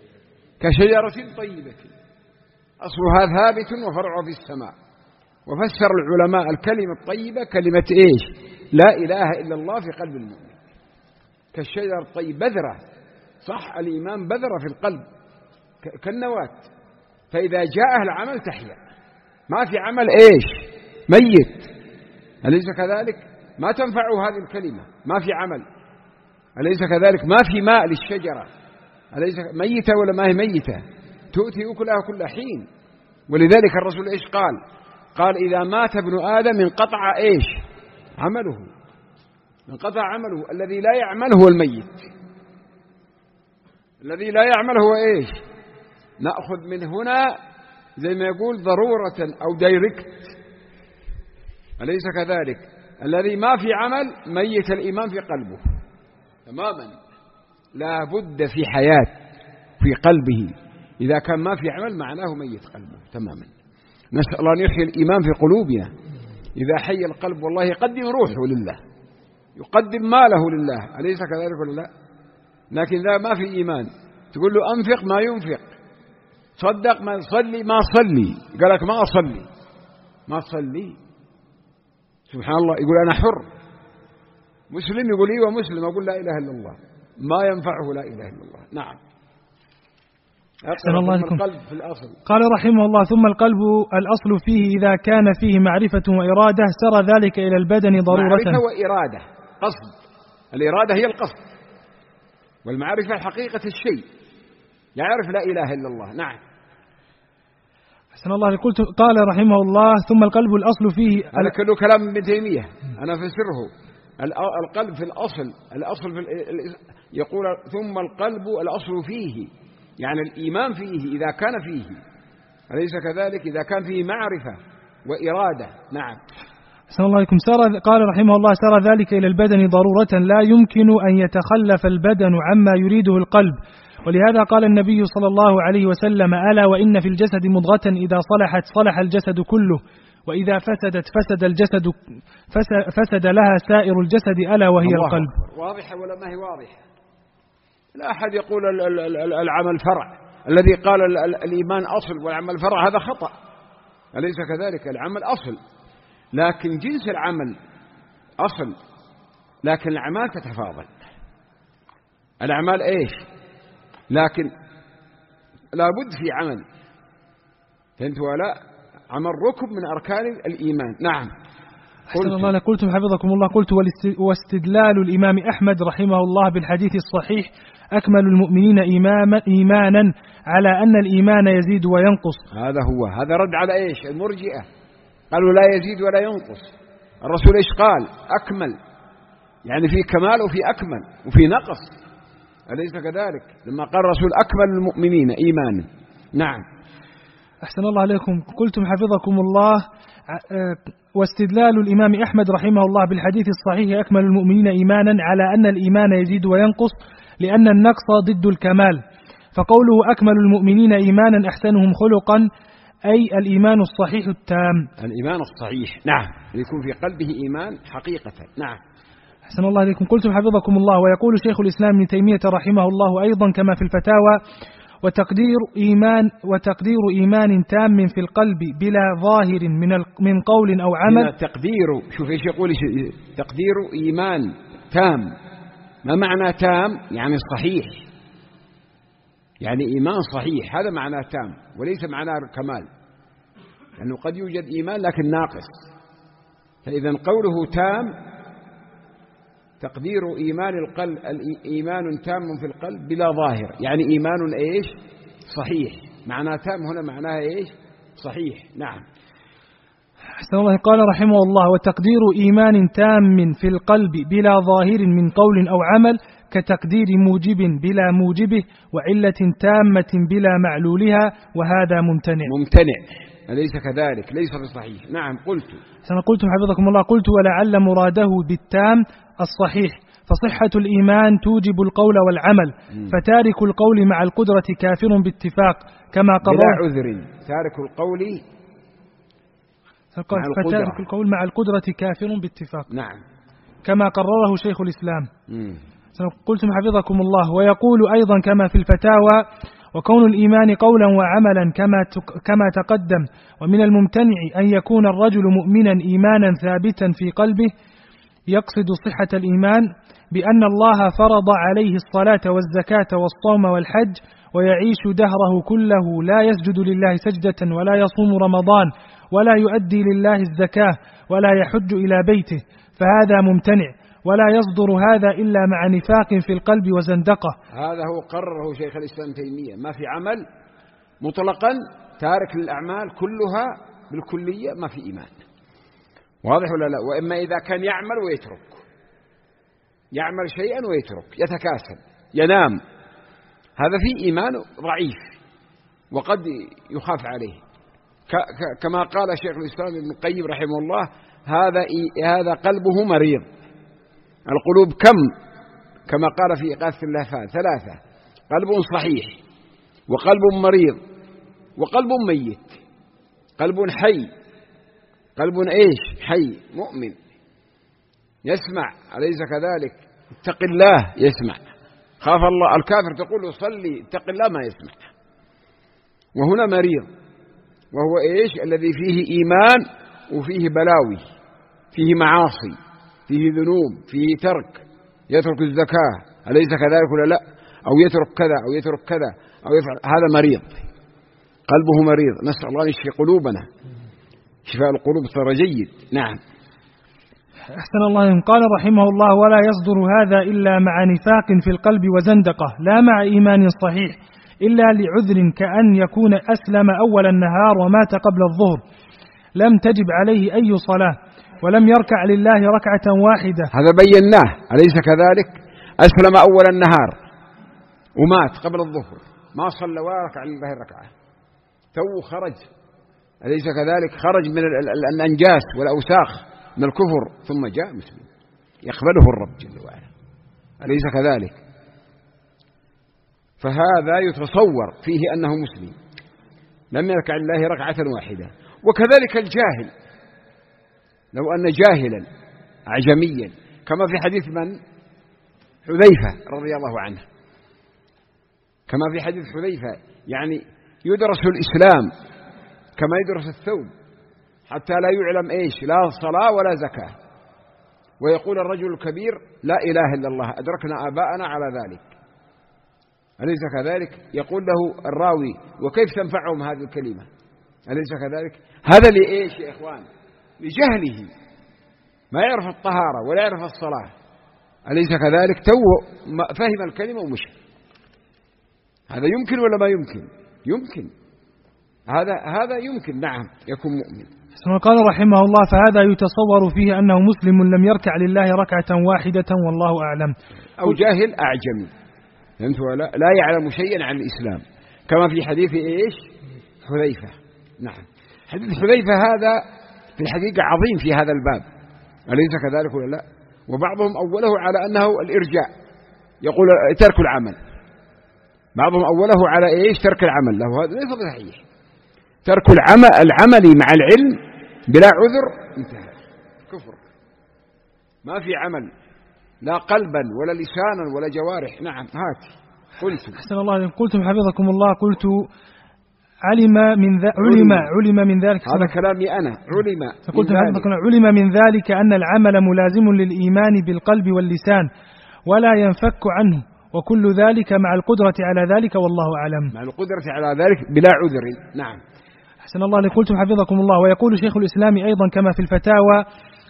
Speaker 3: كشجرة طيبة أصلها ثابت وفرعها في السماء. وفسر العلماء الكلمة الطيبة كلمة إيش؟ لا إله إلا الله في قلب المؤمن. كالشجر الطيب بذرة، صح، الإيمان بذرة في القلب كالنواة، فإذا جاءه العمل تحيا. ما في عمل إيش؟ ميت، أليس كذلك؟ ما تنفعه هذه الكلمة، ما في عمل، أليس كذلك؟ ما في ماء للشجرة، أليس ميتة ولا ما هي ميتة؟ تؤتي أكلها كل حين. ولذلك الرسول إيش قال؟ قال إذا مات ابن آدم انقطع إيش؟ عمله، انقطع عمله. الذي لا يعمل هو الميت، الذي لا يعمل هو إيش؟ نأخذ من هنا زي ما يقول ضرورة أو دايركت، أليس كذلك؟ الذي ما في عمل ميت الإيمان في قلبه تماما. لا بد في حياة في قلبه، إذا كان ما في عمل معناه ميت قلبه تماما. نسأل الله أن يحيي الإيمان في قلوبنا. إذا حي القلب والله يقدم روحه لله، يقدم ماله لله، أليس كذلك ولا لا؟ لكن إذا ما في إيمان تقول له أنفق ما ينفق، صدق ما صلي ما صلي، قالك ما أصلي ما صلي. سبحان الله، يقول أنا حر. مسلم يقول إيه ومسلم أقول لا إله إلا الله، ما ينفعه لا إله إلا الله. نعم.
Speaker 4: أحسن الله عليكم.
Speaker 3: القلب في الأصل.
Speaker 4: قال رحمه الله ثم القلب الأصل فيه إذا كان فيه معرفة وإرادة سرى ذلك إلى البدن ضرورة.
Speaker 3: معرفة وإرادة، قصد. الإرادة هي القصد، والمعرفة حقيقة الشيء، يعرف لا إله إلا الله. نعم.
Speaker 4: أحسن الله. قلت قال رحمه الله ثم القلب الأصل فيه.
Speaker 3: هذا كله كلام ابن تيمية أنا فسره. القلب في الأصل، الأصل في يقول ثم القلب الأصل فيه، يعني الإيمان فيه إذا كان فيه، أليس كذلك؟ إذا كان فيه معرفة وإرادة. نعم.
Speaker 4: أحسن الله عليكم. سار قال رحمه الله سار ذلك إلى البدن ضرورة لا يمكن أن يتخلف البدن عما يريده القلب. ولهذا قال النبي صلى الله عليه وسلم ألا وإن في الجسد مضغة إذا صلحت صلح الجسد كله وإذا فسدت فسد الجسد فسد لها سائر الجسد ألا وهي القلب.
Speaker 3: واضحة ولا ما هي واضحة؟ لا أحد يقول العمل فرع. الذي قال الإيمان أصل والعمل فرع هذا خطأ، أليس كذلك؟ العمل أصل، لكن جنس العمل أصل، لكن الأعمال تتفاضل. الأعمال إيش؟ لكن لابد في عمل، فهمت ولا؟ عمل ركب من أركان الإيمان. نعم.
Speaker 4: أحسن الله لك. قلتم حفظكم الله. قلت واستدلال الإمام أحمد رحمه الله بالحديث الصحيح أكمل المؤمنين إيمانا على أن الإيمان يزيد وينقص.
Speaker 3: هذا هو، هذا رد على إيش؟ المرجئة قالوا لا يزيد ولا ينقص. الرسول إيش قال؟ أكمل، يعني في كمال وفي أكمل وفي نقص، أليس كذلك؟ لما قال الرسول أكمل المؤمنين إيمانا. نعم.
Speaker 4: أحسن الله عليكم. قلتم حفظكم الله واستدلال الإمام أحمد رحمه الله بالحديث الصحيح أكمل المؤمنين إيمانا على أن الإيمان يزيد وينقص لأن النقص ضد الكمال. فقوله أكمل المؤمنين إيمانا أحسنهم خلقا أي الإيمان الصحيح التام.
Speaker 3: الإيمان الصحيح، نعم، يكون في قلبه إيمان حقيقة. نعم.
Speaker 4: أحسن الله عليكم. قلتم حفظكم الله ويقول شيخ الإسلام ابن تيمية رحمه الله أيضا كما في الفتاوى وتقدير إيمان وتقدير إيمان تام في القلب بلا ظاهر من من قول أو عمل.
Speaker 3: تقدير، شوف إيش يقول، تقدير إيمان تام. ما معنى تام؟ يعني صحيح، يعني إيمان صحيح، هذا معنى تام وليس معنى كمال، لأنه يعني قد يوجد إيمان لكن ناقص. فإذا قوله تام تقدير إيمان القلب، إيمان تام في القلب بلا ظاهر، يعني إيمان إيش؟ صحيح. معنى تام هنا معناها إيش؟ صحيح. نعم.
Speaker 4: أحسن الله. قال رحمه الله: وتقدير إيمان تام في القلب بلا ظاهر من قول أو عمل كتقدير موجب بلا موجبه وعلة تامة بلا معلولها، وهذا ممتنع.
Speaker 3: ممتنع أليس كذلك؟ ليس بصحيح. نعم. قلت
Speaker 4: أنا قلت حفظكم الله قلت ولعل مراده بالتام الصحيح، فصحة الإيمان توجب القول والعمل، فتارك القول مع القدرة كافر باتفاق كما قرر
Speaker 3: بلا عذر. تارك القول
Speaker 4: فتارك القول مع القدرة كافر باتفاق.
Speaker 3: نعم.
Speaker 4: كما قرره شيخ الإسلام.
Speaker 3: مم.
Speaker 4: قلتم حفظكم الله. ويقول أيضا كما في الفتاوى: وكون الإيمان قولا وعملا كما كما تقدم. ومن الممتنع أن يكون الرجل مؤمنا إيمانا ثابتا في قلبه يقصد صحة الإيمان بأن الله فرض عليه الصلاة والزكاة والصوم والحج، ويعيش دهره كله لا يسجد لله سجدة ولا يصوم رمضان ولا يؤدي لله الزكاة ولا يحج إلى بيته، فهذا ممتنع، ولا يصدر هذا إلا مع نفاق في القلب وزندقة.
Speaker 3: هذا هو قرره شيخ الإسلام تيمية. ما في عمل مطلقا تارك للأعمال كلها بالكلية ما في إيمان. واضح ولا لا؟ وإما إذا كان يعمل ويترك، يعمل شيئا ويترك، يتكاسل، ينام، هذا فيه إيمان ضعيف وقد يخاف عليه، كما قال شيخ الإسلام ابن القيم رحمه الله: هذا هذا قلبه مريض. القلوب كم؟ كما قال في إغاثة اللهفان: ثلاثة: قلب صحيح، وقلب مريض، وقلب ميت. قلب حي، قلب إيش؟ حي مؤمن يسمع، أليس كذلك؟ اتق الله يسمع، خاف الله. الكافر تقول له صلي اتق الله ما يسمع. وهنا مريض، وهو إيش؟ الذي فيه إيمان وفيه بلاوي، فيه معاصي، فيه ذنوب، فيه ترك، يترك الزكاة، أليس كذلك ولا لا؟ أو يترك كذا أو يترك كذا أو يفعل، هذا مريض، قلبه مريض. نسأل الله أن يشفي قلوبنا، شفاء القلوب صار جيد. نعم.
Speaker 4: أحسن الله. قال رحمه الله: ولا يصدر هذا إلا مع نفاق في القلب وزندقة، لا مع إيمان صحيح، إلا لعذر كأن يكون أسلم أول النهار ومات قبل الظهر، لم تجب عليه أي صلاة، ولم يركع لله ركعة واحدة.
Speaker 3: هذا بيناه، أليس كذلك؟ أسلم أول النهار ومات قبل الظهر، ما صلى ولا ركع لله ركعة، تو خرج، أليس كذلك؟ خرج من الأنجاس والأوساخ من الكفر، ثم جاء مسلم يقبله الرب جل وعلا، أليس كذلك؟ فهذا يتصور فيه أنه مسلم، لم يركع لله ركعة واحدة. وكذلك الجاهل، لو أن جاهلا أعجميا، كما في حديث من؟ حذيفة رضي الله عنه، كما في حديث حذيفة، يعني يدرس الإسلام كما يدرس الثوب، حتى لا يعلم إيش؟ لا صلاة ولا زكاة. ويقول الرجل الكبير: لا إله إلا الله، أدركنا آباءنا على ذلك، أليس كذلك؟ يقول له الراوي: وكيف تنفعهم هذه الكلمة؟ أليس كذلك؟ هذا لإيش يا إخوان؟ لجهله، ما يعرف الطهارة ولا يعرف الصلاة، أليس كذلك؟ تو فهم الكلمة ومشي. هذا يمكن ولا ما يمكن؟ يمكن، هذا هذا يمكن، نعم، يكون مؤمن.
Speaker 4: ثم قال رحمه الله: فهذا يتصور فيه أنه مسلم لم يركع لله ركعة واحدة، والله أعلم.
Speaker 3: أو جاهل أعجمي، فهمت ولا لا يعلم شيئا عن الإسلام، كما في حديث إيش؟ حذيفة. نعم. حديث حذيفة هذا في الحقيقة عظيم في هذا الباب، أليس كذلك ولا لا؟ وبعضهم أوله على أنه الإرجاء، يقول ترك العمل، بعضهم أوله على إيش؟ ترك العمل له، هذا ليس صحيح. ترك العمل العمل مع العلم بلا عذر انتهى كفر، ما في عمل لا قلبا ولا لسانا ولا جوارح. نعم. هات. قلت.
Speaker 4: أحسن الله. قلتم حفظكم الله. قلت علم من ذا علم علم من ذلك،
Speaker 3: هذا كلامي أنا، علم.
Speaker 4: قلت حفظكم علم من ذلك أن العمل ملازم للإيمان بالقلب واللسان ولا ينفك عنه، وكل ذلك مع القدرة على ذلك، والله أعلم.
Speaker 3: مع القدرة على ذلك بلا عذر. نعم.
Speaker 4: أحسن الله. قلتم حفظكم الله. ويقول شيخ الإسلام أيضا كما في الفتاوى: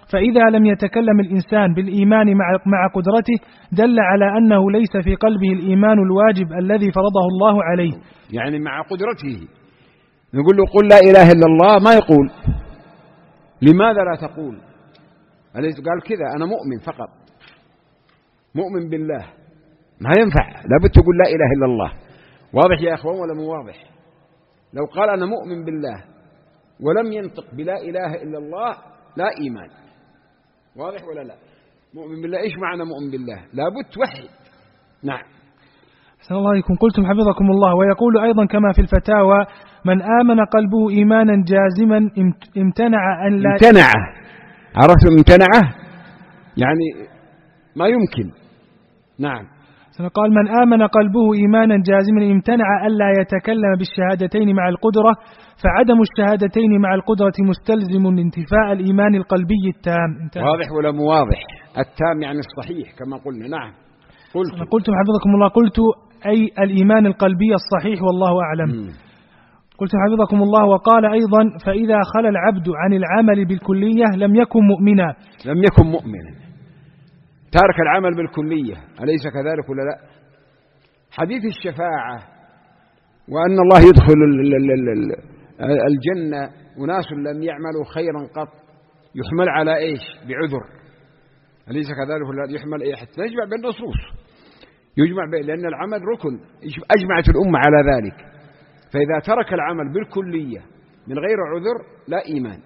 Speaker 4: فإذا لم يتكلم الإنسان بالإيمان مع مع قدرته دل على أنه ليس في قلبه الإيمان الواجب الذي فرضه الله عليه.
Speaker 3: يعني مع قدرته نقول له قل لا إله إلا الله ما يقول. لماذا لا تقول؟ أليس قال كذا أنا مؤمن فقط، مؤمن بالله، ما ينفع، لابد تقول لا إله إلا الله. واضح يا أخوان ولا مو واضح؟ لو قال أنا مؤمن بالله ولم ينطق بلا إله إلا الله لا إيمان. واضح ولا لا؟ مؤمن بالله، إيش معنى مؤمن بالله؟ لابد توحد. نعم.
Speaker 4: أحسن الله عليكم. قلتم حفظكم الله. ويقول أيضا كما في الفتاوى من آمن قلبه إيمانا جازما امتنع أن لا
Speaker 3: امتنع. عرفت امتنعه يعني ما يمكن. نعم.
Speaker 4: قال من آمن قلبه إيمانا جازما امتنع ألا يتكلم بالشهادتين مع القدرة، فعدم الشهادتين مع القدرة مستلزم انتفاء الإيمان القلبي التام. انتهى.
Speaker 3: واضح ولا مو واضح؟ التام يعني الصحيح كما قلنا. نعم. قلت
Speaker 4: قلتم حفظكم الله. قلت أي الإيمان القلبي الصحيح والله أعلم. م. قلتم حفظكم الله. وقال أيضا فإذا خلى العبد عن العمل بالكلية لم يكن مؤمنا.
Speaker 3: لم يكن مؤمنا، تارك العمل بالكلية، أليس كذلك ولا لا؟ حديث الشفاعة وأن الله يدخل الجنة وناس لم يعملوا خيرا قط، يحمل على إيش؟ بعذر، أليس كذلك ولا لا؟ يحمل إيه؟ حتى يجمع بين النصوص، يجمع بين، لأن العمل ركن، أجمعت الأمة على ذلك. فإذا ترك العمل بالكلية من غير عذر لا إيمان.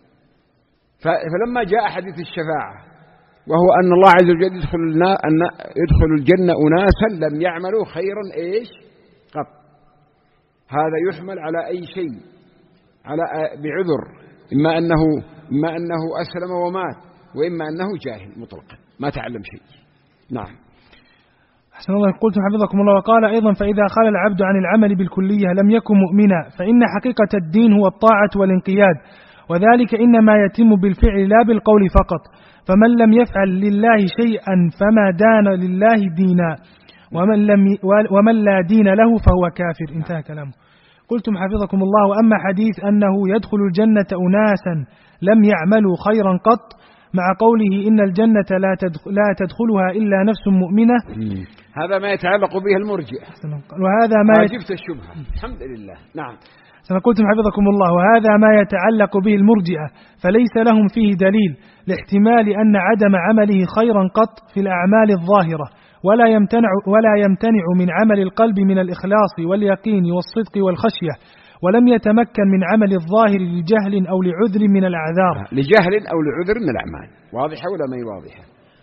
Speaker 3: فلما جاء حديث الشفاعة وهو أن الله عز وجل يدخل, أن يدخل الجنة أناسا لم يعملوا خيرا إيش قط، هذا يحمل على أي شيء، على بعذر، إما أنه, إما أنه أسلم ومات، وإما أنه جاهل مطلقا ما تعلم شيء. نعم.
Speaker 4: أحسن الله. قلت حفظكم الله. وقال أيضا فإذا خلى العبد عن العمل بالكلية لم يكن مؤمنا، فإن حقيقة الدين هو الطاعة والانقياد، وذلك إنما يتم بالفعل لا بالقول فقط. فمن لم يفعل لله شيئا فما دان لله دينا، ومن, لم ي... ومن لا دين له فهو كافر. انتهى كلامه. قلتم حفظكم الله. وأما حديث أنه يدخل الجنة أناسا لم يعملوا خيرا قط مع قوله إن الجنة لا, تدخل لا تدخلها إلا نفس مؤمنة،
Speaker 3: هذا ما يتعلق به المرجئة،
Speaker 4: وهذا ما
Speaker 3: يت... جبت الشبهة. الحمد لله. نعم.
Speaker 4: قلتم حفظكم الله. وهذا ما يتعلق به المرجئة، فليس لهم فيه دليل لاحتمال أن عدم عمله خيرا قط في الأعمال الظاهرة، ولا يمتنع, ولا يمتنع من عمل القلب من الإخلاص واليقين والصدق والخشية، ولم يتمكن من عمل الظاهر لجهل أو لعذر من الأعذار.
Speaker 3: لجهل أو لعذر من الأعمال. واضحة ولا ما هي واضحة؟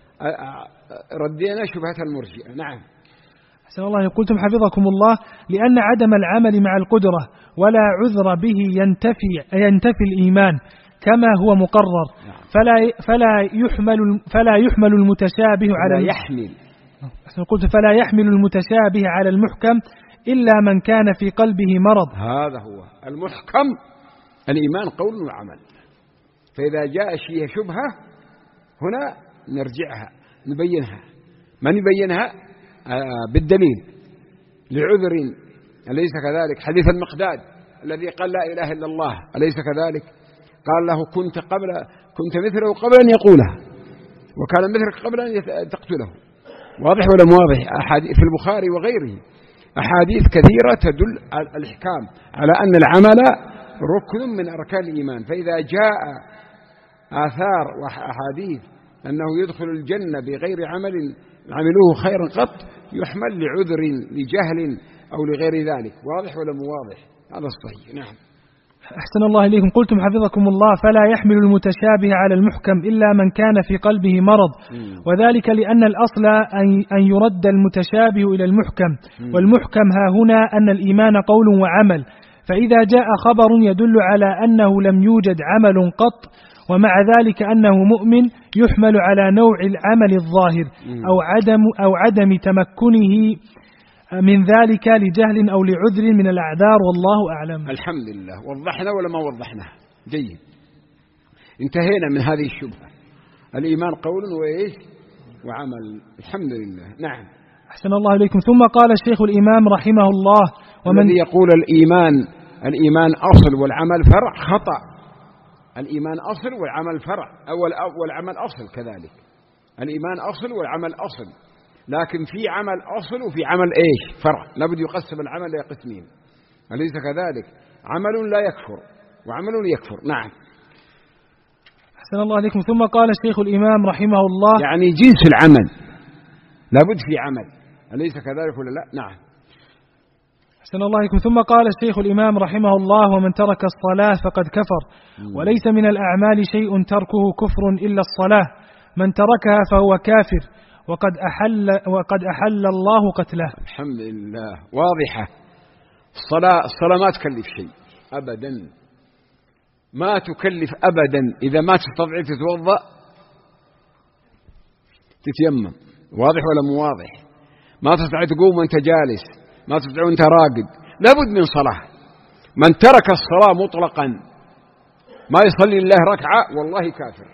Speaker 3: ردينا شبهة المرجئة. نعم.
Speaker 4: أحسن الله. قلتم حفظكم الله. لأن عدم العمل مع القدرة ولا عذر به ينتفي, ينتفي الإيمان كما هو مقرر. فلا فلا يحمل فلا يحمل المتشابه على
Speaker 3: يحمل.
Speaker 4: قلت فلا يحمل المتشابه على المحكم إلا من كان في قلبه مرض.
Speaker 3: هذا هو المحكم، الإيمان قول وعمل. فإذا جاء شيء شبهة هنا نرجعها نبينها. من يبينها؟ آه بالدليل لعذر، أليس كذلك؟ حديث المقداد الذي قال لا إله إلا الله، أليس كذلك؟ قال له كنت قبل كنت مثله قبل أن يقولها، وكان مثلك قبل أن تقتله. واضح ولا واضح؟ أحاديث في البخاري وغيره أحاديث كثيرة تدل على الإحكام على أن العمل ركن من أركان الإيمان. فإذا جاء آثار وأحاديث أنه يدخل الجنة بغير عمل عملوه خيرا قط يحمل لعذر لجهل أو لغير ذلك. واضح ولا مو واضح؟ هذا الصحيح. نعم.
Speaker 4: أحسن الله إليكم. قلتم حفظكم الله. فلا يحمل المتشابه على المحكم إلا من كان في قلبه مرض، وذلك لأن الأصل أن يرد المتشابه إلى المحكم، والمحكم ها هنا أن الإيمان قول وعمل. فإذا جاء خبر يدل على أنه لم يوجد عمل قط ومع ذلك أنه مؤمن يحمل على نوع العمل الظاهر أو عدم أو عدم تمكنه من ذلك لجهل أو لعذر من الأعذار، والله أعلم.
Speaker 3: الحمد لله. وضحنا ولا ما وضحنا؟ جيد. انتهينا من هذه الشبهة. الإيمان قول وإيش وعمل. الحمد لله. نعم.
Speaker 4: أحسن الله إليكم. ثم قال الشيخ الإمام رحمه الله:
Speaker 3: ومن يقول الإيمان الإيمان أصل والعمل فرع خطأ. الإيمان أصل والعمل فرع، أو والعمل أصل كذلك. الإيمان أصل والعمل أصل، لكن في عمل أصل وفي عمل إيش؟ فرع. لابد يقسم العمل إلى قسمين، أليس كذلك؟ عمل لا يكفر وعمل يكفر. نعم.
Speaker 4: أحسن الله عليكم. ثم قال الشيخ الإمام رحمه الله،
Speaker 3: يعني جنس العمل لابد في عمل، أليس كذلك ولا لا؟ نعم.
Speaker 4: أحسن الله عليكم. ثم قال الشيخ الإمام رحمه الله: ومن ترك الصلاة فقد كفر، وليس من الأعمال شيء تركه كفر إلا الصلاة، من تركها فهو كافر، وقد أحل, وقد أحل الله قتله.
Speaker 3: الحمد لله، واضحة. الصلاة الصلاة ما تكلف شيء أبدا، ما تكلف أبدا. إذا ما تستطيع تتوضأ تتيمم، واضح ولا مو واضح؟ ما تستطيع تقوم وانت جالس، ما تستطيع وانت راقد، لابد من صلاة. من ترك الصلاة مطلقا ما يصلي الله ركعة والله كافر.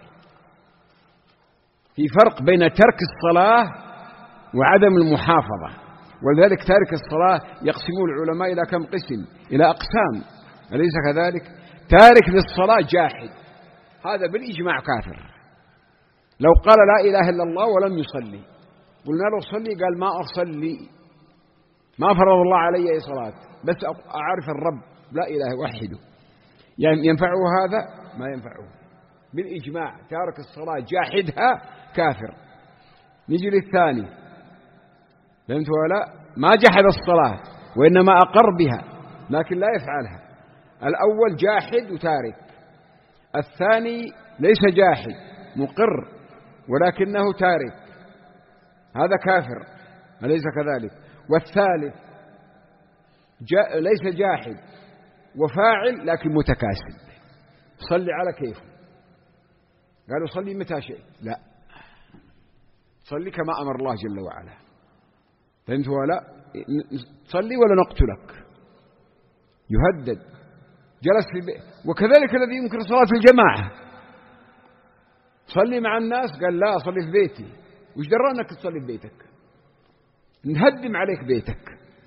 Speaker 3: في فرق بين ترك الصلاة وعدم المحافظة، ولذلك تارك الصلاة يقسمون العلماء إلى كم قسم؟ إلى أقسام، أليس كذلك؟ تارك للصلاة جاحد، هذا بالإجماع كافر. لو قال لا إله إلا الله ولم يصلي، قلنا له صلي، قال ما أصلي، ما فرض الله علي أي صلاة، بس أعرف الرب لا إله وحده، يعني ينفعه هذا؟ ما ينفعه. بالإجماع تارك الصلاة جاحدها كافر. نجي للثاني، فهمت ولا؟ ما جحد الصلاة وإنما أقر بها لكن لا يفعلها. الأول جاحد وتارك، الثاني ليس جاحد مقر ولكنه تارك، هذا كافر، أليس كذلك؟ والثالث جا ليس جاحد وفاعل لكن متكاسل، صلي على كيفه، قالوا صلي متى شئت، لا، صلي كما أمر الله جل وعلا، فهمت ولا؟ صلي ولا نقتلك، يهدد، جلس في بيت. وكذلك الذي ينكر صلاة الجماعة، صلي مع الناس، قال لا صلي في بيتي، وش درانك تصلي في بيتك؟ نهدم عليك بيتك.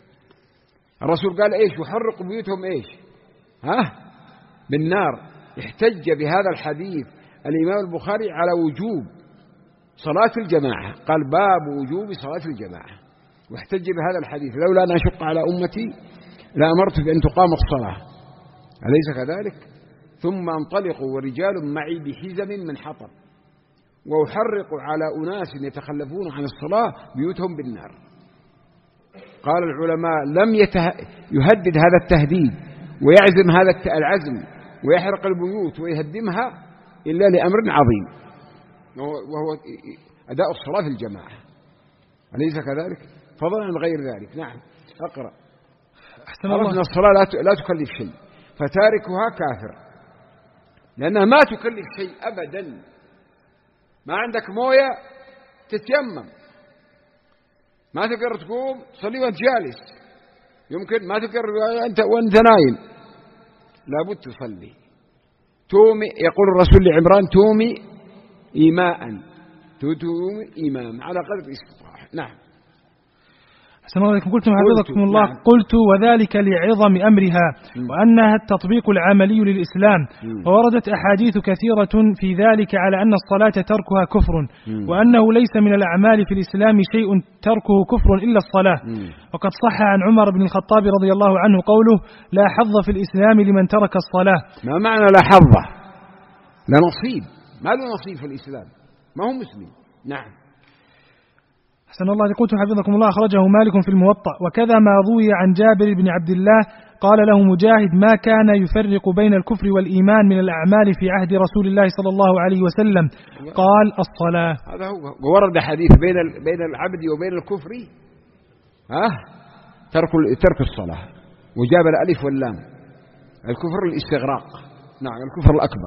Speaker 3: الرسول قال ايش؟ وحرق بيوتهم ايش؟ ها؟ بالنار. احتج بهذا الحديث الإمام البخاري على وجوب صلاة الجماعة، قال باب وجوب صلاة الجماعة، واحتج بهذا الحديث لولا أن أشق على أمتي لأمرت بأن تقام الصلاة، أليس كذلك؟ ثم انطلقوا ورجال معي بحزم من حطب وأحرق على أناس يتخلفون عن الصلاة بيوتهم بالنار. قال العلماء لم يته... يهدد هذا التهديد ويعزم هذا العزم ويحرق البيوت ويهدمها إلا لأمر عظيم، وهو أداء الصلاة في الجماعة، أليس كذلك؟ فضلا عن غير ذلك. نعم. أقرأ. عرفنا الصلاة لا تكلف شيء، فتاركها كافر لأنها ما تكلف شيء أبدا. ما عندك موية تتيمم، ما تقدر تقوم صلي وانت جالس، يمكن ما تقدر أنت وانت نايم، لابد تصلي. تومي، يقول الرسول لعمران تومي إيماء، تومي إيمام على قدر الاستطاعة. نعم.
Speaker 4: أحسن الله عليكم. قلتم حفظكم الله. نعم. قلت وذلك لعظم أمرها م. وأنها التطبيق العملي للإسلام، م. ووردت أحاديث كثيرة في ذلك على أن الصلاة تركها كفر، م. وأنه ليس من الأعمال في الإسلام شيء تركه كفر إلا الصلاة. م. وقد صح عن عمر بن الخطاب رضي الله عنه قوله لا حظ في الإسلام لمن ترك الصلاة.
Speaker 3: ما معنى لا حظ؟ لا نصيب، ما له نصيب في الإسلام، ما هو مسلم. نعم.
Speaker 4: أحسن الله. قلت حفظكم الله أخرجه مالك في الموطأ. وكذا ما روي عن جابر بن عبد الله قال له مجاهد ما كان يفرق بين الكفر والإيمان من الأعمال في عهد رسول الله صلى الله عليه وسلم، قال الصلاة.
Speaker 3: هذا هو. وورد حديث بين بين العبد وبين الكفر ها ترك ترك الصلاة، وجاب الألف واللام، الكفر الاستغراق، نعم الكفر الأكبر.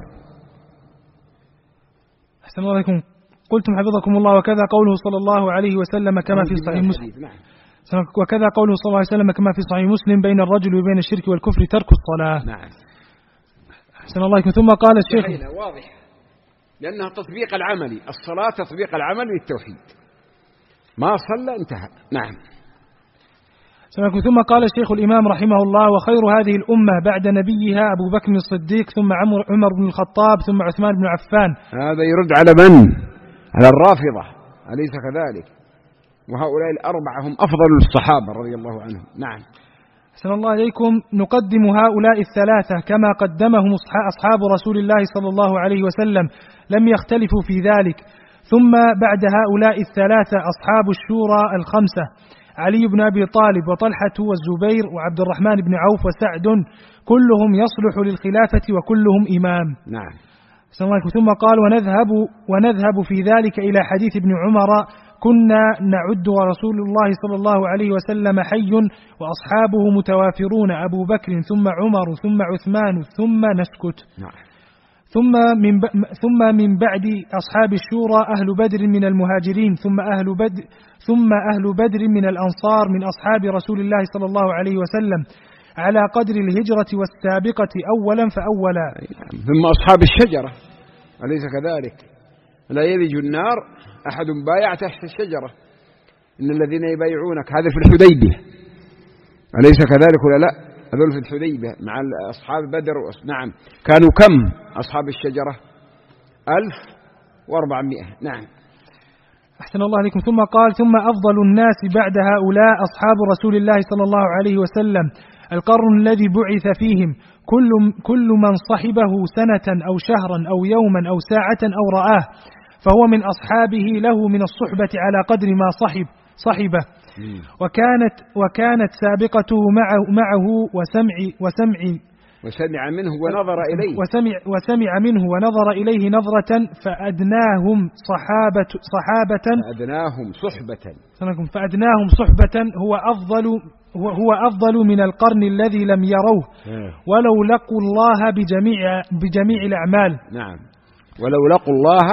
Speaker 4: أحسن الله عليكم. قلتم حفظكم الله وكذا قوله صلى الله عليه وسلم كما في صحيح مسلم، وكذا قوله صلى الله عليه وسلم كما في صحيح مسلم بين الرجل وبين الشرك والكفر ترك الصلاة.
Speaker 3: نعم.
Speaker 4: أحسن الله عليكم. ثم قال الشيخ
Speaker 3: واضح لأنها تطبيق العملي، الصلاة تطبيق العمل للتوحيد، ما صلى انتهى. نعم.
Speaker 4: ثم قال الشيخ الإمام رحمه الله: وخير هذه الأمة بعد نبيها أبو بكر الصديق، ثم عمر بن الخطاب، ثم عثمان بن عفان.
Speaker 3: هذا يرد على من؟ على الرافضة، أليس كذلك؟ وهؤلاء الأربعة هم أفضل الصحابة رضي الله عنهم. نعم.
Speaker 4: أحسن الله إليكم. نقدم هؤلاء الثلاثة كما قدمهم أصحاب رسول الله صلى الله عليه وسلم، لم يختلفوا في ذلك. ثم بعد هؤلاء الثلاثة أصحاب الشورى الخمسة: علي بن أبي طالب وطلحة والزبير وعبد الرحمن بن عوف وسعد، كلهم يصلح للخلافة وكلهم إمام.
Speaker 3: نعم.
Speaker 4: ثم قال: ونذهب, ونذهب في ذلك إلى حديث ابن عمر: كنا نعد ورسول الله صلى الله عليه وسلم حي وأصحابه متوافرون، أبو بكر ثم عمر ثم عثمان ثم نسكت.
Speaker 3: نعم.
Speaker 4: ثم من, ثم من بعد أصحاب الشورى أهل بدر من المهاجرين، ثم أهل بدر, ثم أهل بدر من الأنصار من أصحاب رسول الله صلى الله عليه وسلم على قدر الهجرة والسابقة أولا فأولا.
Speaker 3: ثم أصحاب الشجرة، أليس كذلك؟ لا يلج النار أحد بايع تحت الشجرة، إن الذين يبايعونك، هذا في الحديبية، أليس كذلك ولا لا؟ هذول في الحديبية مع أصحاب بدر. نعم. كانوا كم أصحاب الشجرة؟ ألف وأربعمائة. نعم.
Speaker 4: أحسن الله عليكم. ثم قال: ثم أفضل الناس بعد هؤلاء أصحاب رسول الله صلى الله عليه وسلم، القرن الذي بعث فيهم، كل, كل من صحبه سنة أو شهرا أو يوما أو ساعة أو رآه فهو من أصحابه، له من الصحبة على قدر ما صحب صحبه. وكانت وكانت سابقته معه معه وسمع وسمع
Speaker 3: وسمع منه ونظر إليه
Speaker 4: وسمع وسمع منه ونظر إليه نظرة، فأدناهم صحابة صحابة
Speaker 3: فأدناهم صحبة
Speaker 4: فأدناهم صحبة هو أفضل هو أفضل من القرن الذي لم يروه، ولو لقوا الله بجميع بجميع الأعمال.
Speaker 3: نعم. ولو لقوا الله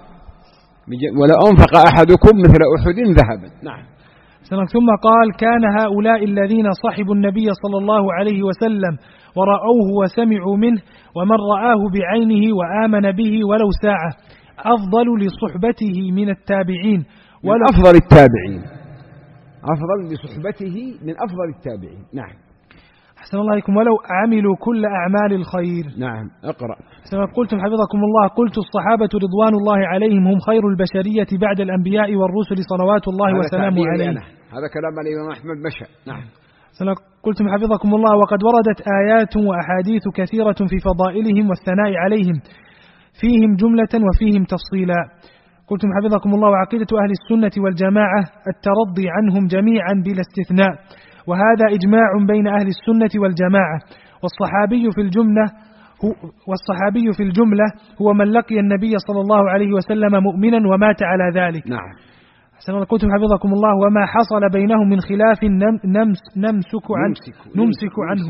Speaker 3: ولو أنفق أحدكم مثل أحد ذهبا. نعم.
Speaker 4: ثم قال: كان هؤلاء الذين صحبوا النبي صلى الله عليه وسلم ورأوه وسمعوا منه، ومن رآه بعينه وآمن به ولو ساعة، أفضل لصحبته من التابعين،
Speaker 3: من أفضل التابعين، أفضل لصحبته من أفضل التابعين. نعم.
Speaker 4: أحسن الله عليكم. ولو عملوا كل أعمال الخير.
Speaker 3: نعم. اقرأ.
Speaker 4: كما قلتم حفظكم الله: قلت الصحابة رضوان الله عليهم هم خير البشرية بعد الأنبياء والرسل صلوات الله وسلامه عليهم.
Speaker 3: هذا كلام الإمام أحمد مشى. نعم.
Speaker 4: قلتم حفظكم الله: وقد وردت آيات وأحاديث كثيرة في فضائلهم والثناء عليهم، فيهم جملة وفيهم تفصيلا. قلتم حفظكم الله: وعقيدة أهل السنة والجماعة الترضي عنهم جميعا بلا استثناء، وهذا إجماع بين أهل السنة والجماعة. والصحابي في الجملة هو والصحابي في الجملة هو من لقي النبي صلى الله عليه وسلم مؤمنا ومات على ذلك.
Speaker 3: نعم.
Speaker 4: قلتم حفظكم الله: وما حصل بينهم من خلاف نمس نمسك عنه نمسك عنه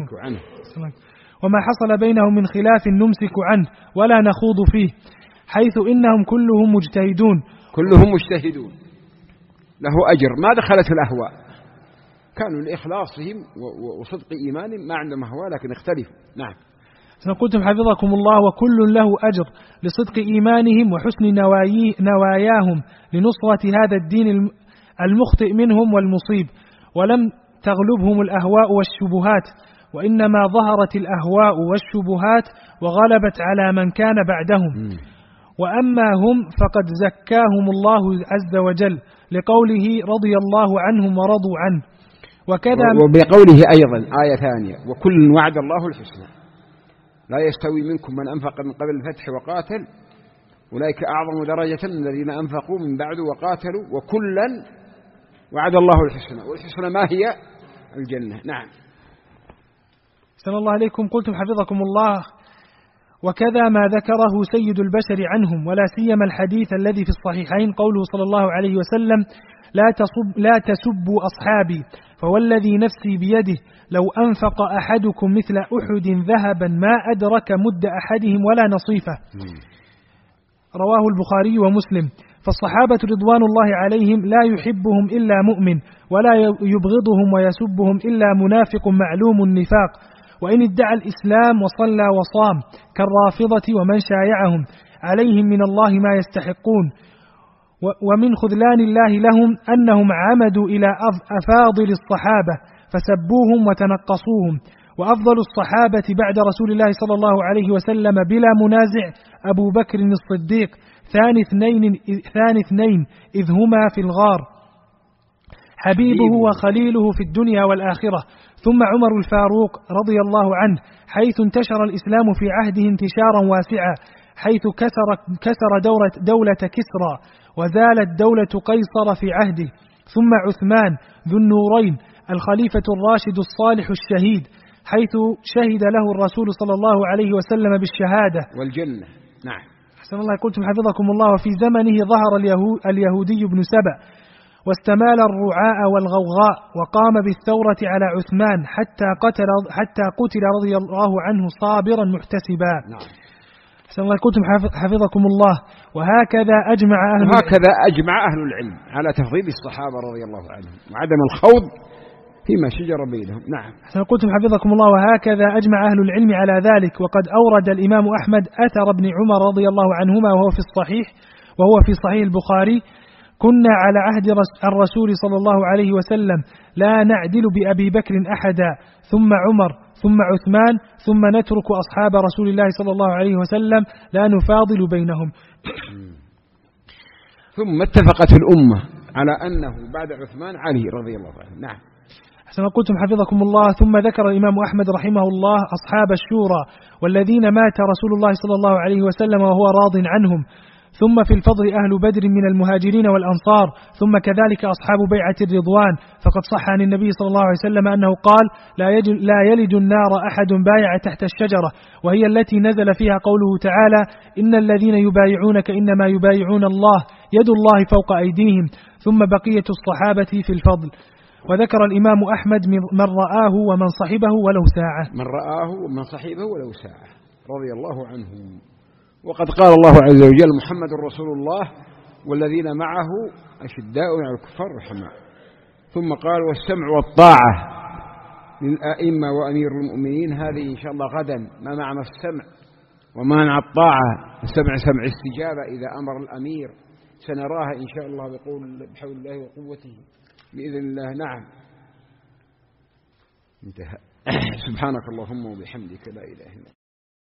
Speaker 4: وما حصل بينهم من خلاف نمسك عنه ولا نخوض فيه، حيث إنهم كلهم مجتهدون
Speaker 3: كلهم مجتهدون له أجر، ما دخلت الأهواء، كانوا لإخلاصهم وصدق إيمانهم ما عندهم أهواء، لكن اختلفوا. نعم.
Speaker 4: قلتم حفظكم الله: وكل له أجر لصدق إيمانهم وحسن نوايا نواياهم لنصرة هذا الدين المخطئ منهم والمصيب، ولم تغلبهم الأهواء والشبهات، وإنما ظهرت الأهواء والشبهات وغلبت على من كان بعدهم. وأما هم فقد زكاهم الله عز وجل، لقوله: رضي الله عنهم ورضوا عنه. وكذا
Speaker 3: وبقوله أيضا آية ثانية: وكل وعد الله الحسنى، لا يستوي منكم من أنفق من قبل الفتح وقاتل، أولئك أعظم درجة من الذين أنفقوا من بعد وقاتلوا، وكلا وعد الله الحسنى، والحسنى ما هي؟ الجنة. نعم.
Speaker 4: سلام الله عليكم. قلتم حفظكم الله: وكذا ما ذكره سيد البشر عنهم، ولا سيما الحديث الذي في الصحيحين قوله صلى الله عليه وسلم: لا تصب لا تسبوا أصحابي، فوالذي نفسي بيده لو أنفق أحدكم مثل أحد ذهبا ما أدرك مد أحدهم ولا نصيفه. رواه البخاري ومسلم. فالصحابة رضوان الله عليهم لا يحبهم إلا مؤمن، ولا يبغضهم ويسبهم إلا منافق معلوم النفاق، وإن ادعى الإسلام وصلى وصام كالرافضة ومن شايعهم، عليهم من الله ما يستحقون. ومن خذلان الله لهم أنهم عمدوا إلى أفاضل الصحابة فسبوهم وتنقصوهم. وأفضل الصحابة بعد رسول الله صلى الله عليه وسلم بلا منازع أبو بكر الصديق ثاني اثنين, ثاني اثنين إذ هما في الغار، حبيبه وخليله في الدنيا والآخرة. ثم عمر الفاروق رضي الله عنه حيث انتشر الإسلام في عهده انتشارا واسعا، حيث كسر, كسر دولة, دولة كسرى وزالت دولة قيصر في عهده. ثم عثمان ذو النورين الخليفة الراشد الصالح الشهيد، حيث شهد له الرسول صلى الله عليه وسلم بالشهادة
Speaker 3: والجنة. نعم.
Speaker 4: أحسن الله قلتم حفظكم الله. وفي زمنه ظهر اليهو اليهودي بن سبأ واستمال الرعاء والغوغاء وقام بالثورة على عثمان حتى قتل, حتى قتل رضي الله عنه صابرا محتسبا.
Speaker 3: نعم.
Speaker 4: أحسن الله قلتم حفظكم الله. وهكذا أجمع أهل
Speaker 3: وهكذا أجمع أهل العلم على تفضيل الصحابة رضي الله عنهم وعدم الخوض فيما شجر بينهم. نعم.
Speaker 4: أحسن قلتم حفظكم الله. وهكذا أجمع أهل العلم على ذلك. وقد أورد الإمام أحمد أثر ابن عمر رضي الله عنهما وهو في الصحيح وهو في صحيح البخاري: كنا على عهد الرسول صلى الله عليه وسلم لا نعدل بأبي بكر أحدا، ثم عمر، ثم عثمان، ثم نترك أصحاب رسول الله صلى الله عليه وسلم لا نفاضل بينهم.
Speaker 3: ثم اتفقت الأمة على أنه بعد عثمان علي رضي الله عنه. نعم.
Speaker 4: حسنا قلتم حفظكم الله. ثم ذكر الإمام أحمد رحمه الله أصحاب الشورى والذين مات رسول الله صلى الله عليه وسلم وهو راض عنهم. ثم في الفضل أهل بدر من المهاجرين والأنصار، ثم كذلك أصحاب بيعة الرضوان، فقد صح عن النبي صلى الله عليه وسلم أنه قال: لا, لا يلج النار أحد بايع تحت الشجرة، وهي التي نزل فيها قوله تعالى: إن الذين يبايعونك إنما يبايعون الله يد الله فوق أيديهم. ثم بقية الصحابة في الفضل. وذكر الإمام أحمد من رآه ومن صحبه ولو ساعة
Speaker 3: من رآه ومن صحبه ولو ساعة رضي الله عنهم. وقد قال الله عز وجل: محمد رسول الله والذين معه أشداء على الكفار رحماء. ثم قال: والسمع والطاعة للأئمة وأمير المؤمنين. هذه إن شاء الله غدا ما معنى السمع وما معنى الطاعة. السمع سمع استجابة إذا أمر الأمير، سنراها إن شاء الله بقول بحول الله وقوته بإذن الله. نعم. انتهى. سبحانك اللهم وبحمدك لا إله إلا أنت.